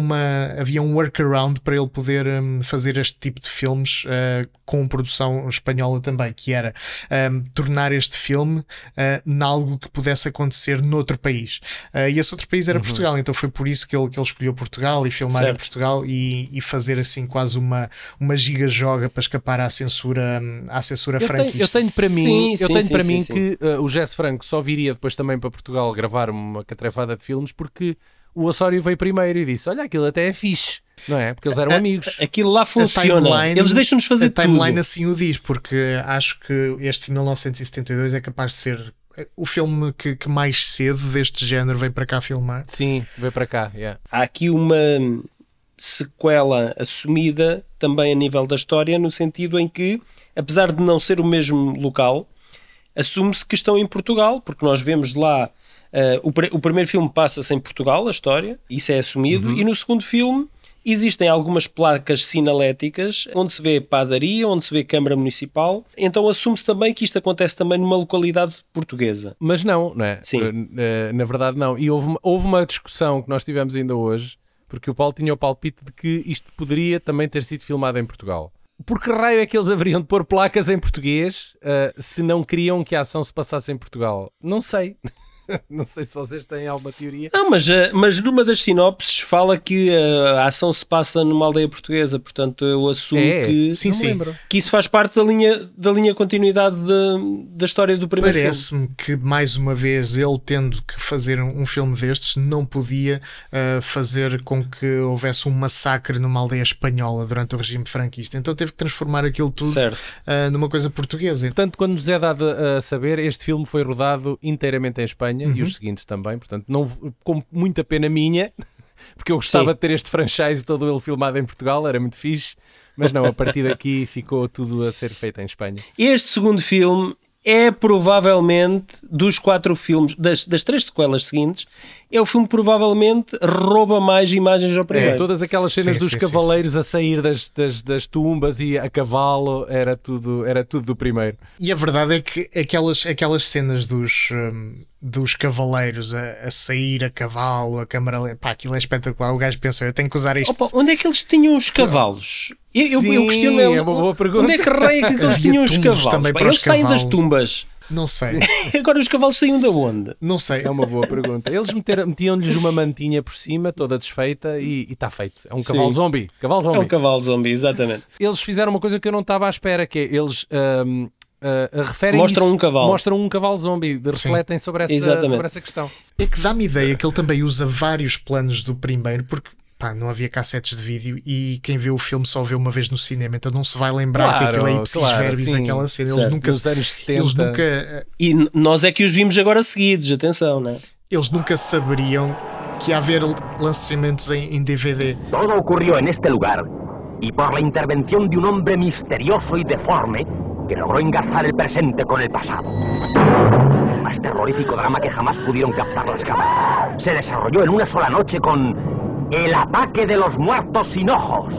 um workaround para ele poder fazer este tipo de filmes com produção espanhola também, que era tornar este filme nalgo que pudesse acontecer noutro país. E esse outro país era Portugal, então foi por isso que ele escolheu Portugal e filmar Certo. em Portugal e fazer assim quase uma giga-joga para escapar à censura francesa. Eu tenho para mim, Sim. que o Jess Franco só viria depois também para Portugal gravar uma catrefada de filmes porque o Osório veio primeiro e disse: olha, aquilo até é fixe, não é? Porque eles eram amigos. Aquilo lá funciona. Eles deixam-nos fazer a timeline tudo. assim o diz, porque acho que este 1972 é capaz de ser o filme que mais cedo deste género vem para cá filmar. Sim, veio para cá. Yeah. Há aqui uma sequela assumida também a nível da história, no sentido em que, apesar de não ser o mesmo local, assume-se que estão em Portugal, porque nós vemos lá o primeiro filme passa-se em Portugal, a história, isso é assumido, e no segundo filme Existem algumas placas sinaléticas onde se vê padaria, onde se vê Câmara Municipal. Então assume-se também que isto acontece também numa localidade portuguesa. Mas não é? Sim. Na verdade não. E houve uma discussão que nós tivemos ainda hoje, porque o Paulo tinha o palpite de que isto poderia também ter sido filmado em Portugal. Por que raio é que eles haveriam de pôr placas em português se não queriam que a ação se passasse em Portugal? Não sei. Não sei se vocês têm alguma teoria. Não, mas numa das sinopses fala que a ação se passa numa aldeia portuguesa, portanto eu assumo que, sim, sim. Que isso faz parte da linha continuidade da história do primeiro filme. Parece-me que, mais uma vez, ele tendo que fazer um filme destes, não podia fazer com que houvesse um massacre numa aldeia espanhola durante o regime franquista. Então teve que transformar aquilo tudo numa coisa portuguesa. Portanto, quando nos é dado a saber, este filme foi rodado inteiramente em Espanha, e os seguintes também, portanto, não, com muita pena minha, porque eu gostava de ter este franchise todo ele filmado em Portugal, era muito fixe, mas não, a partir daqui ficou tudo a ser feito em Espanha. Este segundo filme é provavelmente, dos 4 filmes, das 3 sequelas seguintes, é o filme que provavelmente rouba mais imagens ao primeiro. Todas aquelas cenas dos cavaleiros a sair das tumbas e a cavalo, era tudo do primeiro. E a verdade é que aquelas cenas dos cavaleiros a sair a cavalo, a câmara lenta, pá, aquilo é espetacular. O gajo pensou, eu tenho que usar isto. Opa, onde é que eles tinham os cavalos? Eu questiono, é uma boa pergunta. Onde é que raio é que eles tinham os cavalos? Eles saem das tumbas. Não sei. Agora os cavalos saíam de onde? Não sei. É uma boa pergunta. Eles metiam-lhes uma mantinha por cima, toda desfeita, e está feito. É um cavalo zombie. É um cavalo zombie, exatamente. Eles fizeram uma coisa que eu não estava à espera, que é eles referem mostram isso, um cavalo. Mostram um cavalo zombie, refletem sobre essa questão. É que dá-me ideia que ele também usa vários planos do primeiro, porque não havia cassetes de vídeo e quem vê o filme só vê uma vez no cinema, então não se vai lembrar que aquilo é ipsis verbis, aquela cena. Nos anos 70. E nós é que os vimos agora seguidos, atenção, não é? Eles nunca saberiam que ia haver lançamentos em DVD. Todo ocurrió en este lugar y por la intervención de un hombre misterioso y deforme que logró engarzar el presente con el pasado. Más terrorífico drama que jamás pudieron captar las cámaras. Se desarrolló en una sola noche con el ataque de los muertos sin ojos.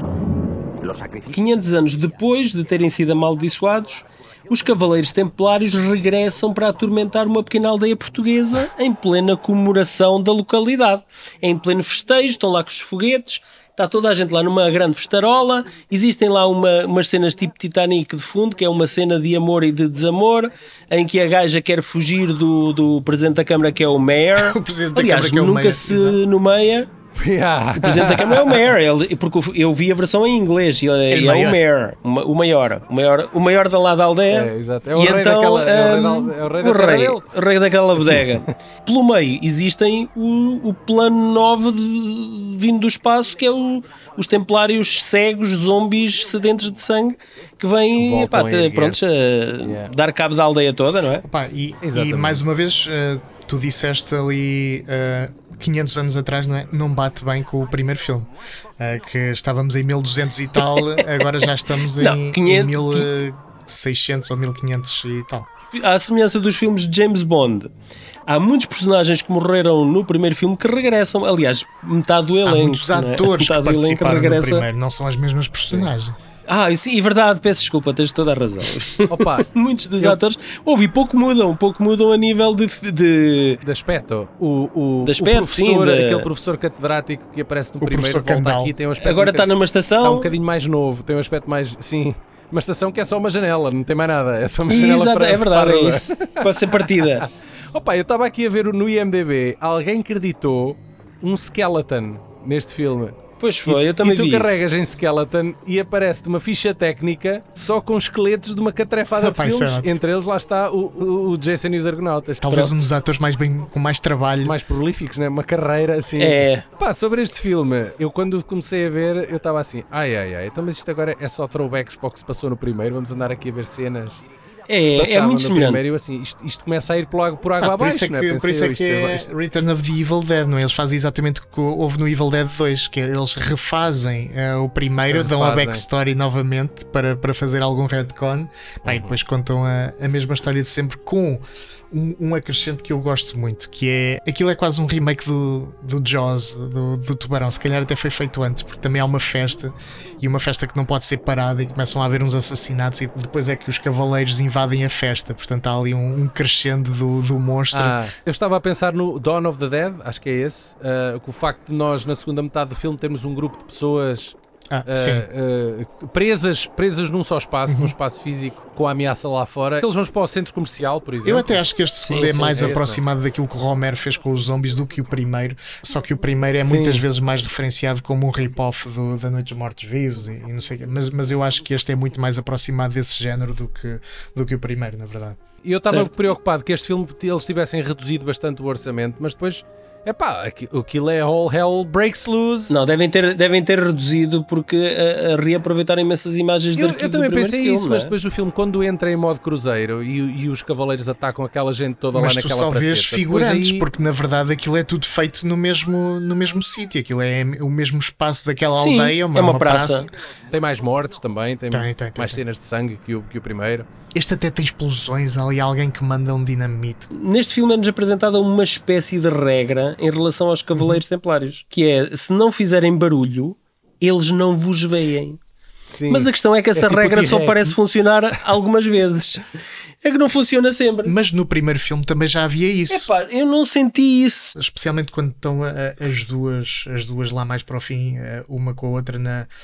500 anos depois de terem sido amaldiçoados, os Cavaleiros Templários regressam para atormentar uma pequena aldeia portuguesa em plena comemoração da localidade. Em pleno festejo, estão lá com os foguetes, está toda a gente lá numa grande festarola, existem lá umas cenas tipo Titanic de fundo, que é uma cena de amor e de desamor, em que a gaja quer fugir do Presidente da Câmara, que é o Mayor. Aliás, nunca se nomeia. O Presidente da Câmara é o Mayor, porque eu vi a versão em inglês e é o Mayor, o maior da lá da aldeia. Exato. É o rei o rei daquela bodega. Pelo meio existem o plano 9 vindo do espaço, que é os templários cegos, zombies sedentos de sangue, que vêm prontos a dar cabo da aldeia toda, não é? E mais uma vez, tu disseste ali 500 anos atrás, não é? Não bate bem com o primeiro filme, que estávamos em 1200 e tal, agora já estamos em 1600 ou 1500 e tal. À semelhança dos filmes de James Bond, há muitos personagens que morreram no primeiro filme que regressam. Aliás, metade do elenco. Há muitos atores que participaram no primeiro, não são as mesmas personagens. Isso é verdade, peço desculpa, tens toda a razão. Muitos dos atores pouco mudam a nível de aspecto. De aspecto, professor, aquele professor catedrático que aparece no primeiro, volta aqui, tem um aspecto agora está numa estação. Está um bocadinho mais novo, tem um aspecto mais. Sim, uma estação que é só uma janela, não tem mais nada. É só uma janela para. É verdade, é isso. Pode ser partida. Eu estava aqui a ver no IMDb, alguém acreditou um skeleton neste filme. Pois foi, eu também vi. E tu carregas em skeleton e aparece-te uma ficha técnica só com esqueletos de uma catrefada de filmes. Entre eles lá está o Jason e os Argonautas. Talvez um dos atores com mais trabalho. Mais prolíficos, né? Uma carreira assim. Sobre este filme, eu quando comecei a ver, eu estava assim, então mas isto agora é só throwbacks para o que se passou no primeiro, vamos andar aqui a ver cenas. É muito semelhante. Primeiro, assim, isto começa a ir por água abaixo. Por isso é que é Return of the Evil Dead, não é? Eles fazem exatamente o que houve no Evil Dead 2, que é, eles refazem o primeiro, dão a backstory novamente para fazer algum retcon, e depois contam a mesma história de sempre com um acrescente que eu gosto muito, que é, aquilo é quase um remake do Jaws, do Tubarão. Se calhar até foi feito antes, porque também há uma festa, e uma festa que não pode ser parada, e começam a haver uns assassinatos, e depois é que os cavaleiros invadem a festa. Portanto há ali um crescendo do monstro. Eu estava a pensar no Dawn of the Dead, acho que é esse, com o facto de nós na segunda metade do filme termos um grupo de pessoas presas num só espaço, num espaço físico, com a ameaça lá fora. Eles vão para o centro comercial, por exemplo. Eu até acho que este segundo é mais sim, aproximado daquilo que o Romero fez com os zombies do que o primeiro, só que o primeiro é muitas vezes mais referenciado como um rip-off da Noite dos Mortos-Vivos e não sei o quê. Mas eu acho que este é muito mais aproximado desse género do que o primeiro, na verdade. E eu estava preocupado que este filme eles tivessem reduzido bastante o orçamento, mas depois aquilo é all hell breaks loose. Não, devem ter reduzido porque a reaproveitaram imensas imagens de arquivo. Eu também do primeiro pensei filme, isso, mas depois o filme, quando entra em modo cruzeiro e os cavaleiros atacam aquela gente toda lá naquela praceta. Mas tu só vês figurantes, porque na verdade aquilo é tudo feito no mesmo sítio. Aquilo é o mesmo espaço daquela aldeia, é uma praça. Tem mais mortes também, tem mais cenas de sangue que o primeiro. Este até tem explosões, há ali alguém que manda um dinamite. Neste filme é-nos apresentada uma espécie de regra em relação aos Cavaleiros Templários, que é, se não fizerem barulho, eles não vos veem. Sim. Mas a questão é que essa tipo regra só parece funcionar algumas vezes. É que não funciona sempre. Mas no primeiro filme também já havia isso. Epá, eu não senti isso. Especialmente quando estão as duas lá mais para o fim, uma com a outra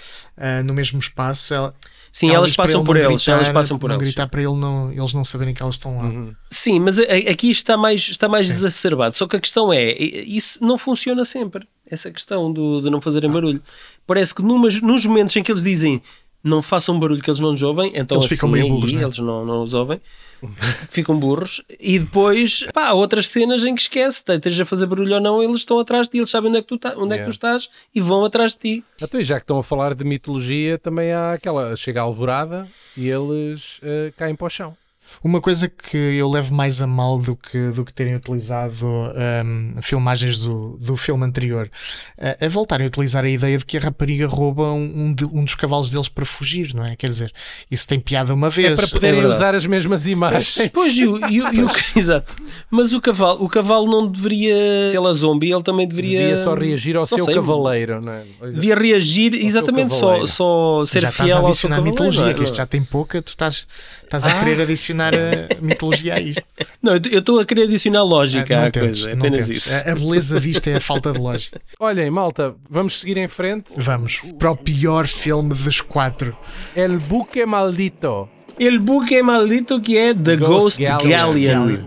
no mesmo espaço. Sim, elas passam por eles. Elas passam por eles. Gritar para eles não saberem que elas estão lá. Sim, mas aqui está mais exacerbado. Só que a questão é, isso não funciona sempre. Essa questão de não fazerem barulho. Parece que nos momentos em que eles dizem não façam barulho que eles não nos ouvem, então eles assim, ficam meio burros, né? Eles não os ouvem, ficam burros, e depois há outras cenas em que esquece, esteja a fazer barulho ou não, eles estão atrás de ti, eles sabem onde é que tu estás e vão atrás de ti. Então, e já que estão a falar de mitologia, também há aquela, chega a alvorada e eles caem para o chão. Uma coisa que eu levo mais a mal do que terem utilizado filmagens do filme anterior é voltarem a utilizar a ideia de que a rapariga rouba um dos cavalos deles para fugir, não é? Quer dizer, isso tem piada uma vez. É para poderem usar as mesmas imagens. Pois, exato. Mas o cavalo não deveria, se ela é zombie, ele também deveria só reagir ao seu cavaleiro, não é? Devia reagir, exatamente, só ser já fiel ao seu cavaleiro. Mitologia, que isto já tem pouca, tu estás a querer adicionar a mitologia a isto. Não, eu estou a querer adicionar lógica à coisa, é apenas isso. A beleza disto é a falta de lógica. Olhem, malta, vamos seguir em frente? Vamos, para o pior filme dos 4. El Buque Maldito. El Buque Maldito, que é The Ghost Galleon.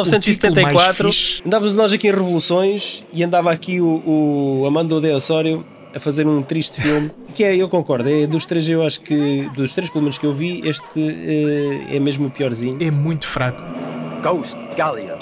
1974. Andávamos nós aqui em revoluções e andava aqui o Amando de Osório a fazer um triste filme, que eu concordo, dos três eu acho que, dos três pelo menos que eu vi, este é mesmo o piorzinho. É muito fraco. Ghost Galleon.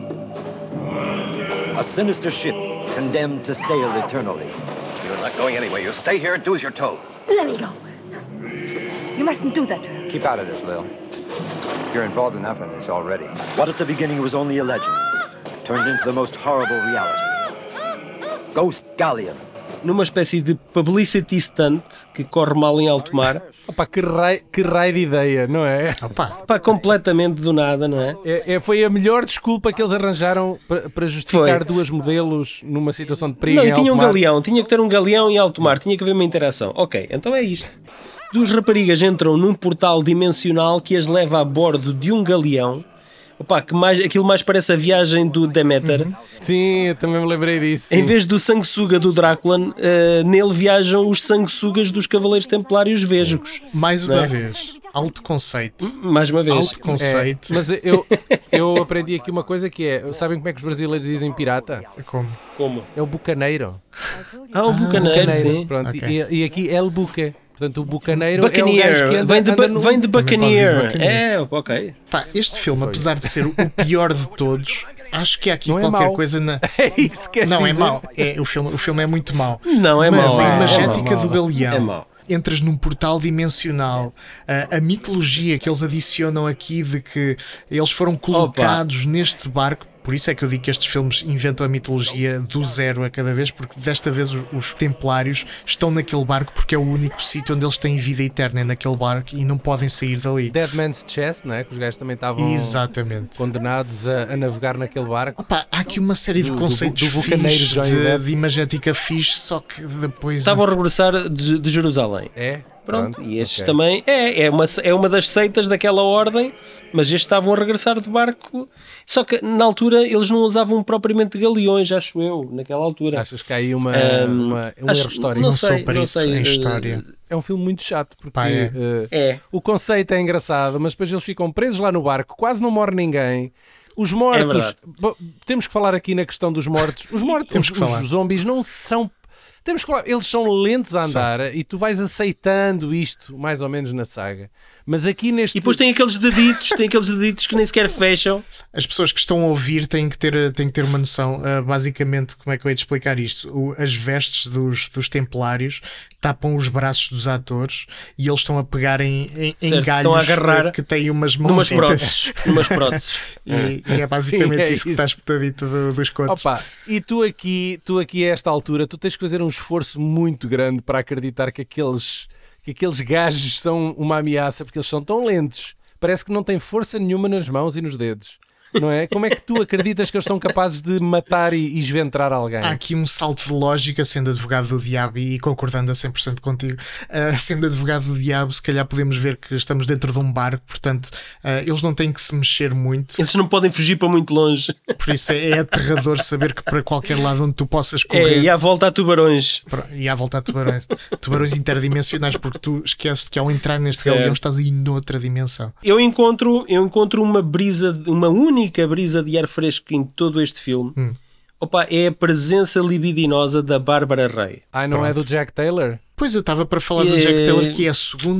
A sinister ship condemned to sail eternally. You're not going anywhere. You stay here and do as you're told. Let me go. You mustn't do that to her. Keep out of this, Lil. You're involved enough in this already. What at the beginning was only a legend turned into the most horrible reality. Ghost Galleon. Numa espécie de publicity stunt que corre mal em alto mar. Opa, que raio de ideia, não é? Opa, completamente do nada, não é? Foi a melhor desculpa que eles arranjaram para justificar duas modelos numa situação de perigo. Não, e tinha um galeão, tinha que ter um galeão em alto mar, tinha que haver uma interação. Ok, então é isto. Duas raparigas entram num portal dimensional que as leva a bordo de um galeão. Opa, aquilo mais parece a viagem do Demeter. Sim, eu também me lembrei disso. Em vez do sanguessuga do Drácula, nele viajam os sanguessugas dos Cavaleiros Templários Vésicos. Mais uma vez, alto conceito. Mais uma vez. Alto conceito. Mas eu aprendi aqui uma coisa que é, sabem como é que os brasileiros dizem pirata? Como? É o bucaneiro. O bucaneiro, sim. Pronto, Okay. E aqui é o buque. Portanto, o bucaneiro Buccaneer. é o gajo que vem de Buccaneer. Buccaneer. Ok. Pá, este filme, apesar de ser o pior de todos, acho que há aqui não qualquer mau. coisa na... É isso que Não, dizer. é mau. O filme é muito mau. Não, é mau. Mas a É imagética mau. do galeão. É mau. Entras num portal dimensional, a mitologia que eles adicionam aqui de que eles foram colocados neste barco, Por isso é que eu digo que estes filmes inventam a mitologia do zero a cada vez, porque desta vez os Templários estão naquele barco porque é o único sítio onde eles têm vida eterna, é naquele barco, e não podem sair dali. Dead Man's Chest, não é? Que os gajos também estavam condenados a navegar naquele barco. Opa, há aqui uma série de conceitos fixes de imagética fixe, só que depois... Estavam a regressar de Jerusalém. É? Pronto, e estes também é uma das seitas daquela ordem, mas estes estavam a regressar de barco, só que na altura eles não usavam propriamente galeões, acho eu, naquela altura. Achas que há aí um erro histórico? Não sou perito em história. É um filme muito chato, porque o conceito é engraçado, mas depois eles ficam presos lá no barco, quase não morre ninguém. Os mortos, temos que falar aqui na questão dos mortos. Os mortos, os zombies não são... Temos que falar, eles são lentos a andar e tu vais aceitando isto mais ou menos na saga. Mas aqui neste... E depois tem aqueles deditos que nem sequer fecham. As pessoas que estão a ouvir têm que ter uma noção. Basicamente, como é que eu ia te explicar isto? As vestes dos Templários tapam os braços dos atores e eles estão a pegar em galhos, estão a agarrar que têm umas mãozitas. Numas próteses. E é basicamente isso que está espetadito dos contos. Opa, e tu aqui a esta altura, tu tens que fazer um esforço muito grande para acreditar que aqueles gajos são uma ameaça, porque eles são tão lentos. Parece que não têm força nenhuma nas mãos e nos dedos. Não é? Como é que tu acreditas que eles são capazes de matar e esventrar alguém? Há aqui um salto de lógica, sendo advogado do diabo, e concordando a 100% contigo, sendo advogado do diabo, se calhar podemos ver que estamos dentro de um barco, portanto, eles não têm que se mexer muito. Eles não podem fugir para muito longe. Por isso é aterrador saber que para qualquer lado onde tu possas correr... E à volta há tubarões. Tubarões interdimensionais, porque tu esqueces que ao entrar neste galeão estás aí noutra dimensão. Eu encontro uma única brisa de ar fresco em todo este filme. Opa, é a presença libidinosa da Bárbara Rey. Não é do Jack Taylor? Pois, eu estava para falar do Jack Taylor, que é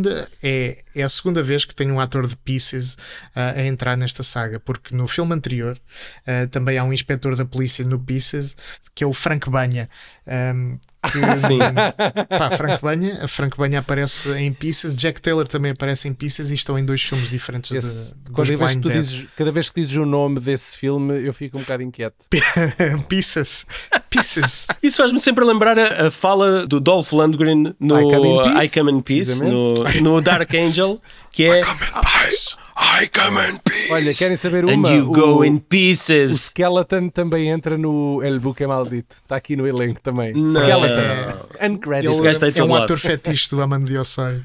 a segunda vez que tem um ator de Pieces a entrar nesta saga, porque no filme anterior também há um inspetor da polícia no Pieces, que é o Frank Banha. Frank Banha aparece em Pieces, Jack Taylor também aparece em Pieces e estão em dois filmes diferentes. Cada vez que dizes o nome desse filme, eu fico um bocado inquieto. Pieces. Isso faz-me sempre lembrar a fala do Dolph Lundgren no I Come in Peace, no Dark Angel, que é I come in peace. Olha, querem saber uma? And you go in pieces. O Skeleton também entra no El Buque Maldito. Está aqui no elenco também. Não. Skeleton. Uncredited. É um ator fetiche do Amando de Osório.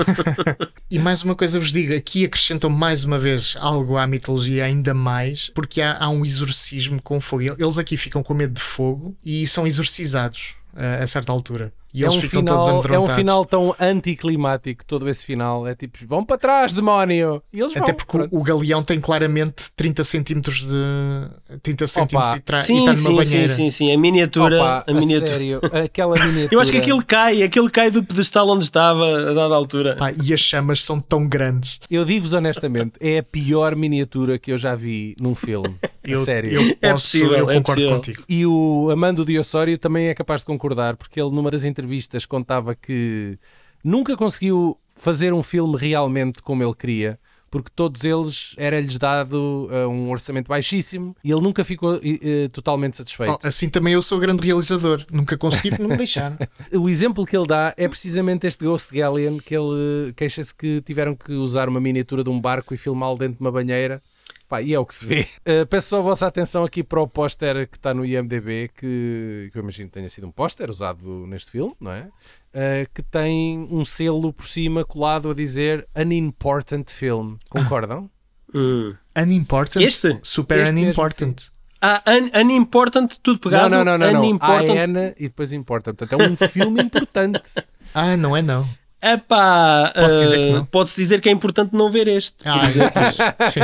E mais uma coisa vos digo, aqui acrescentam mais uma vez algo à mitologia ainda mais, porque há um exorcismo com fogo. Eles aqui ficam com medo de fogo e são exorcizados a certa altura. E eles ficam todos amedrontados. É um final tão anticlimático, todo esse final. É tipo, vão para trás, demónio! E eles vão. Até porque o galeão tem claramente 30 centímetros e está numa banheira. Sim, a miniatura. A miniatura. Sério, aquela miniatura. Eu acho que aquele cai do pedestal onde estava a dada altura. E as chamas são tão grandes. Eu digo-vos honestamente, é a pior miniatura que eu já vi num filme. Sério. Eu concordo contigo. E o Amando de Osório também é capaz de concordar, porque ele numa das entrevistas contava que nunca conseguiu fazer um filme realmente como ele queria, porque todos eles era-lhes dado um orçamento baixíssimo e ele nunca ficou totalmente satisfeito. Assim também eu sou grande realizador, nunca consegui porque não me deixaram. O exemplo que ele dá é precisamente este Ghost Galleon, que ele queixa-se que tiveram que usar uma miniatura de um barco e filmá-lo dentro de uma banheira. E é o que se vê. Peço só a vossa atenção aqui para o póster que está no IMDb, que eu imagino que tenha sido um póster usado neste filme, não é? Que tem um selo por cima colado a dizer Unimportant Film. Concordam? Unimportant? Super unimportant. Unimportant, tudo pegado? Não. AN e depois important. Portanto, é um filme importante. Não é não. Posso dizer que não? Pode-se dizer que é importante não ver este. Sim,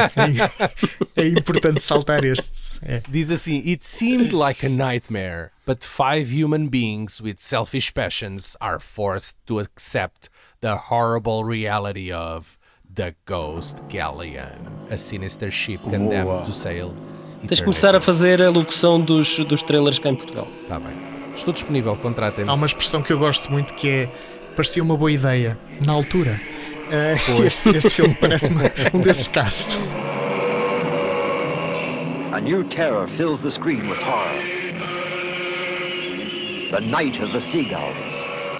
é importante saltar este. Diz assim: It seemed like a nightmare, but 5 human beings with selfish passions are forced to accept the horrible reality of the Ghost Galleon, a sinister ship condemned to sail. Tens de começar a fazer a locução dos trailers cá em Portugal. Está bem. Estou disponível, contratem-me. Há uma expressão que eu gosto muito que é: parecia uma boa ideia na altura. Este filme parece-me um desses casos. A new terror fills the screen with horror. The Night of the Seagulls.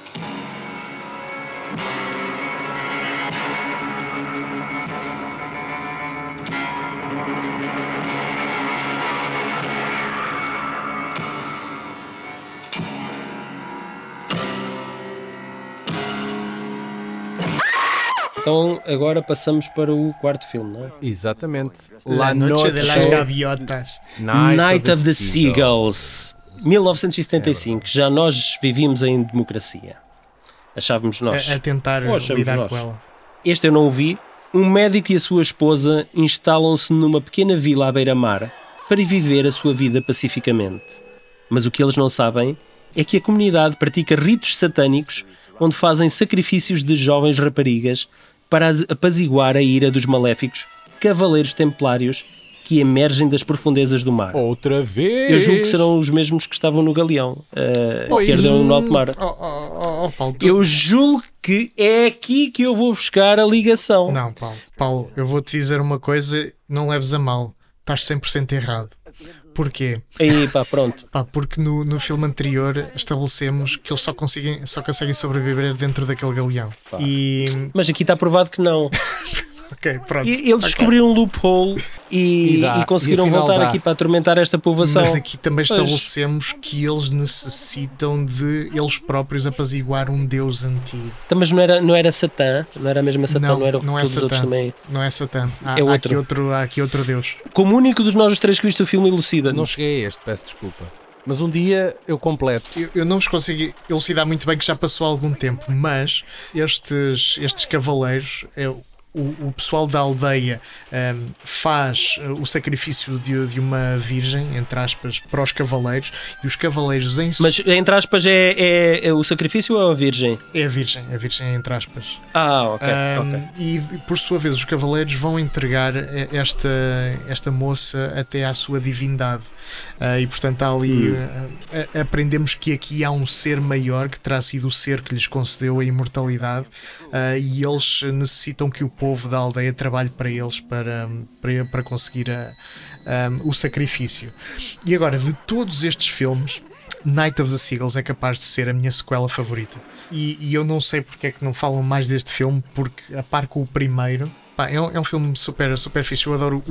Então agora passamos para o quarto filme, não é? Exatamente. La Noche de las Gaviotas. Night of the Seagulls. 1975. Já nós vivíamos em democracia. Achávamos nós. A tentar lidar com ela. Este eu não o vi. Um médico e a sua esposa instalam-se numa pequena vila à beira-mar para viver a sua vida pacificamente. Mas o que eles não sabem é que a comunidade pratica ritos satânicos onde fazem sacrifícios de jovens raparigas para apaziguar a ira dos maléficos cavaleiros templários que emergem das profundezas do mar. Outra vez! Eu julgo que serão os mesmos que estavam no galeão, que arderam no alto mar. Paulo, Eu julgo que é aqui que eu vou buscar a ligação. Não, Paulo, eu vou-te dizer uma coisa, não leves a mal. Estás 100% errado. Porquê? Aí, pá, pronto. Porque no filme anterior estabelecemos que eles só conseguem sobreviver dentro daquele galeão. Mas aqui está provado que não. Ok, pronto. Eles descobriram um loophole e conseguiram voltar aqui para atormentar esta povoação. Mas aqui também estabelecemos que eles necessitam de eles próprios apaziguar um deus antigo. Então, mas não era Satã? Não era a mesma Satã? Não era não é todos Satã. Os outros também? Não é Satã. Há Aqui outro deus. Como único dos nós os três que viste o filme elucida. Não cheguei a este, peço desculpa. Mas um dia eu completo. Eu não vos consigo elucidar muito bem, que já passou algum tempo, mas estes cavaleiros... O pessoal da aldeia faz o sacrifício de uma virgem, entre aspas, para os cavaleiros, e os cavaleiros Mas, entre aspas, é o sacrifício ou a virgem? É a virgem entre aspas. Ok. E por sua vez os cavaleiros vão entregar esta moça até à sua divindade. E portanto ali aprendemos que aqui há um ser maior, que terá sido o ser que lhes concedeu a imortalidade, e eles necessitam que o povo da aldeia trabalhe para eles para conseguir o sacrifício. E agora, de todos estes filmes, Night of the Seagulls é capaz de ser a minha sequela favorita. E eu não sei porque é que não falam mais deste filme, porque a par com o primeiro, é um filme super, super fixe. Eu adoro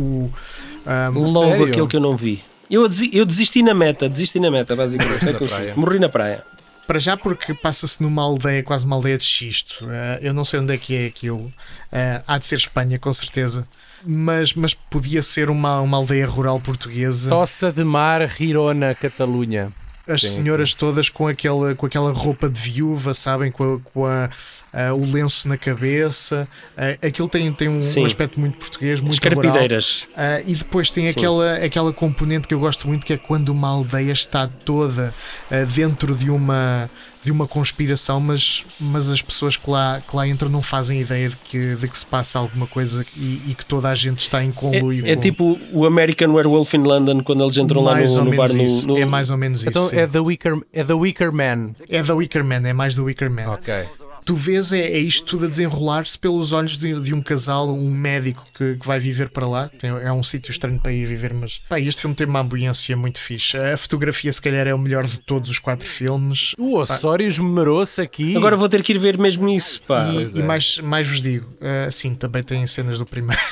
logo aquele que eu não vi. Eu desisti na meta, basicamente. Morri na praia. Para já, porque passa-se numa aldeia, quase uma aldeia de xisto. Eu não sei onde é que é aquilo. Há de ser Espanha, com certeza. Mas podia ser uma aldeia rural portuguesa. Tossa de Mar, Girona, Catalunha. As senhoras todas com aquela roupa de viúva, sabem? Com o lenço na cabeça. Aquilo tem um aspecto muito português, muito escarpideiras. Rural. E depois tem aquela componente que eu gosto muito, que é quando uma aldeia está toda dentro de uma conspiração, mas as pessoas que lá entram não fazem ideia de que se passa alguma coisa e que toda a gente está em conluio. É tipo o American Werewolf in London, quando eles entram lá no bar. É mais ou menos então, isso. É The Wicker Man. É The Wicker Man, é mais The Wicker Man. Ok. Tu vês é isto tudo a desenrolar-se pelos olhos de um casal, um médico que vai viver para lá. É um sítio estranho para ir viver, mas este filme tem uma ambiência muito fixe. A fotografia, se calhar, é o melhor de todos os 4 filmes. O Osório esmerou-se aqui. Agora vou ter que ir ver mesmo isso, pá. E mais vos digo, sim, também tem cenas do primeiro.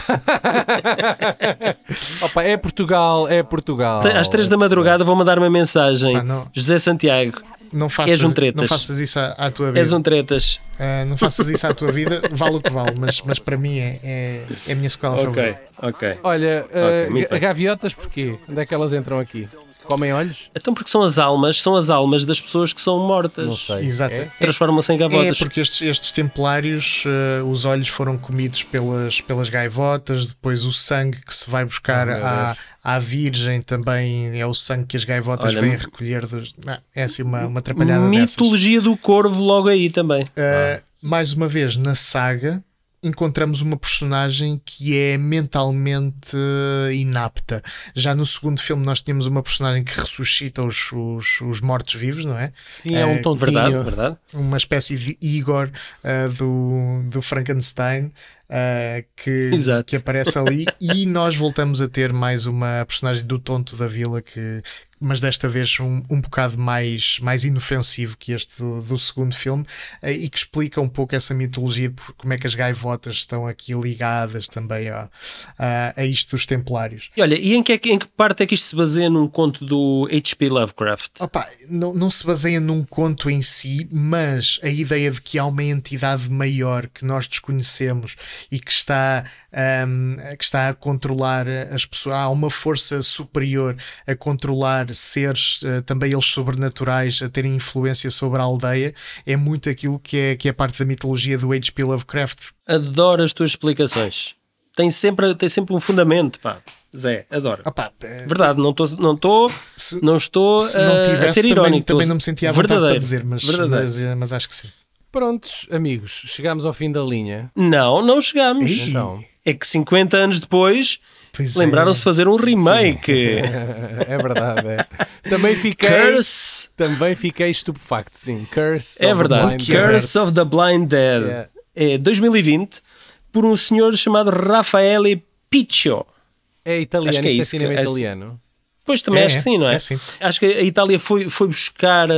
Opa, é Portugal. Às 3 da madrugada vou mandar uma mensagem. José Santiago, és um tretas. Não faças isso à tua vida. És um tretas. Não faças isso à tua vida, vale o que vale, mas para mim é a minha escola favorita. Ok. Olha, gaviotas porquê? Onde é que elas entram aqui? Comem olhos? Então porque são as almas das pessoas que são mortas. Não sei. Exato. Transformam-se em gaivotas. Porque estes templários, os olhos foram comidos pelas gaivotas, depois o sangue que se vai buscar à Virgem também é o sangue que as gaivotas vêm recolher. É assim uma atrapalhada mitologia dessas. Do corvo logo aí também. Mais uma vez, na saga, encontramos uma personagem que é mentalmente inapta. Já no segundo filme nós tínhamos uma personagem que ressuscita os mortos-vivos, não é? Sim, é um tontinho. Verdade. Uma espécie de Igor do Frankenstein. Que aparece ali e nós voltamos a ter mais uma personagem do tonto da vila mas desta vez um bocado mais inofensivo que este do segundo filme, e que explica um pouco essa mitologia de como é que as gaivotas estão aqui ligadas também a isto dos templários. E olha, e em que parte é que isto se baseia num conto do H.P. Lovecraft? Opa, não se baseia num conto em si, mas a ideia de que há uma entidade maior que nós desconhecemos e que está a controlar as pessoas, há uma força superior a controlar seres, também eles sobrenaturais, a terem influência sobre a aldeia, é muito aquilo que é parte da mitologia do H.P. Lovecraft. Adoro as tuas explicações. Tem sempre um fundamento, pá. Zé, adoro. Opa, verdade, não estou a ser irónico. Também não me sentia à vontade para dizer, mas acho que sim. Prontos, amigos, chegámos ao fim da linha. Não chegámos. Então. É que 50 anos depois lembraram-se de fazer um remake. É verdade, é. Também fiquei estupefacto, sim. Curse é verdade. Curse of the Blind Dead. Yeah. É 2020, por um senhor chamado Raffaele Piccio. É italiano, acho que é cinema italiano. Pois também acho que sim, não é? Sim. Acho que a Itália foi buscar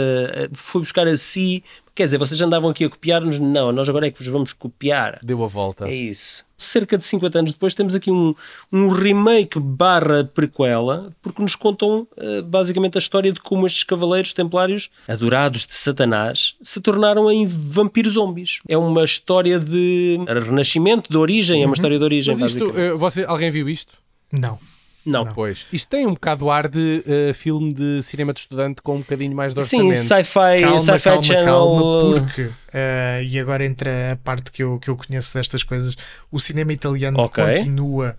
a si. Quer dizer, vocês andavam aqui a copiar-nos? Não, nós agora é que vos vamos copiar. Deu a volta. É isso. Cerca de 50 anos depois temos aqui um remake / prequela, porque nos contam basicamente a história de como estes cavaleiros templários, adorados de Satanás, se tornaram em vampiros zombies. É uma história de renascimento, de origem, é uma história de origem. Mas isto, alguém viu isto? Não. Pois. Isto tem um bocado o ar de filme de cinema de estudante com um bocadinho mais de orçamento. Sim, sci-fi channel. Calma, porque e agora entra a parte que eu conheço destas coisas. O cinema italiano continua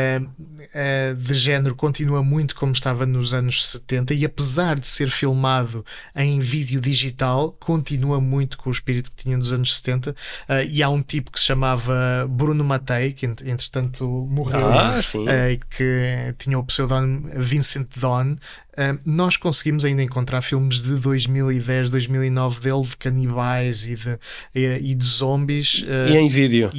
de género, continua muito como estava nos anos 70, e apesar de ser filmado em vídeo digital, continua muito com o espírito que tinha nos anos 70. E há um tipo que se chamava Bruno Mattei, que entretanto morreu, que tinha o pseudónimo Vincent Dawn. Nós conseguimos ainda encontrar filmes de 2010, 2009 dele, de canibais e de zombies. E em vídeo.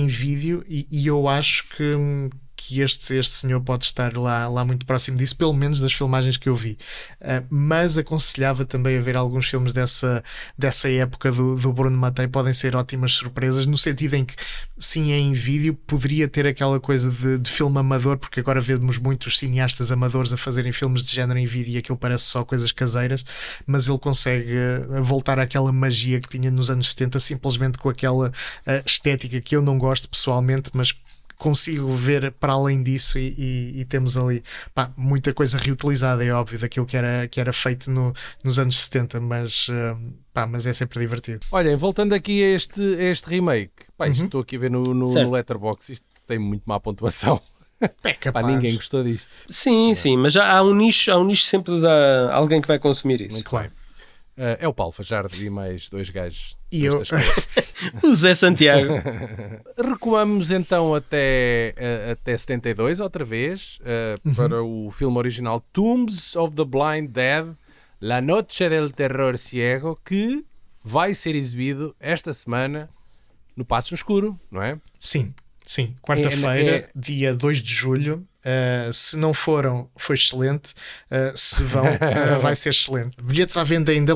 E eu acho que este senhor pode estar lá muito próximo disso, pelo menos das filmagens que eu vi. Mas aconselhava também a ver alguns filmes dessa época do Bruno Mattei. Podem ser ótimas surpresas, no sentido em que, sim, é em vídeo, poderia ter aquela coisa de filme amador, porque agora vemos muitos cineastas amadores a fazerem filmes de género em vídeo e aquilo parece só coisas caseiras, mas ele consegue voltar àquela magia que tinha nos anos 70, simplesmente com aquela estética que eu não gosto pessoalmente, mas consigo ver para além disso, e temos ali muita coisa reutilizada, é óbvio, daquilo que era feito nos anos 70, mas é sempre divertido. Olhem, voltando aqui a este remake, isto estou aqui a ver no Letterboxd, isto tem muito má pontuação. É capaz. Ninguém gostou disto. Sim, mas já há um nicho sempre de alguém que vai consumir isso. Muito claro. É o Paulo Fajardo e mais dois gajos. E eu. O Zé Santiago. Recuamos então até 72, outra vez, para o filme original Tombs of the Blind Dead, La Noche del Terror Ciego, que vai ser exibido esta semana no Passo no Escuro, não é? Sim. Quarta-feira, dia 2 de julho. Se não foram, foi excelente. Se vão, vai ser excelente. Bilhetes à venda em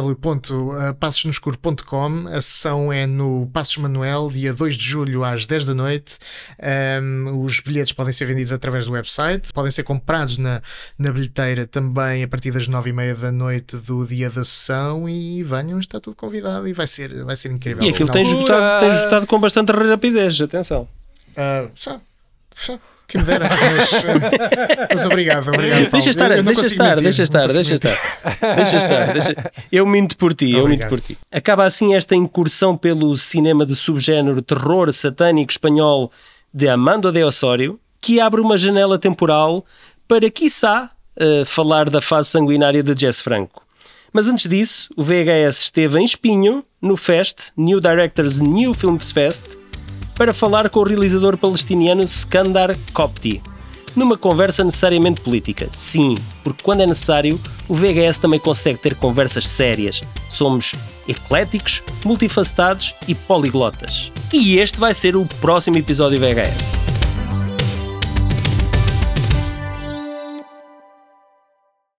www.passosnoscuro.com. A sessão é no Passos Manuel, dia 2 de julho às 10 da noite. Os bilhetes podem ser vendidos através do website, podem ser comprados na bilheteira também a partir das 9h30 da noite do dia da sessão, e venham, está tudo convidado e vai ser incrível. E aquilo tem esgotado com bastante rapidez, atenção. Que me dera, mas obrigado, Paulo. Deixa estar. Eu minto por ti. Acaba assim esta incursão pelo cinema de subgénero terror satânico espanhol de Armando de Osório, que abre uma janela temporal para, quiçá, falar da fase sanguinária de Jess Franco. Mas antes disso, o VHS esteve em Espinho, no FEST, New Directors New Films Fest, para falar com o realizador palestiniano Skandar Kopti, numa conversa necessariamente política. Sim, porque quando é necessário, o VHS também consegue ter conversas sérias. Somos ecléticos, multifacetados e poliglotas. E este vai ser o próximo episódio VHS.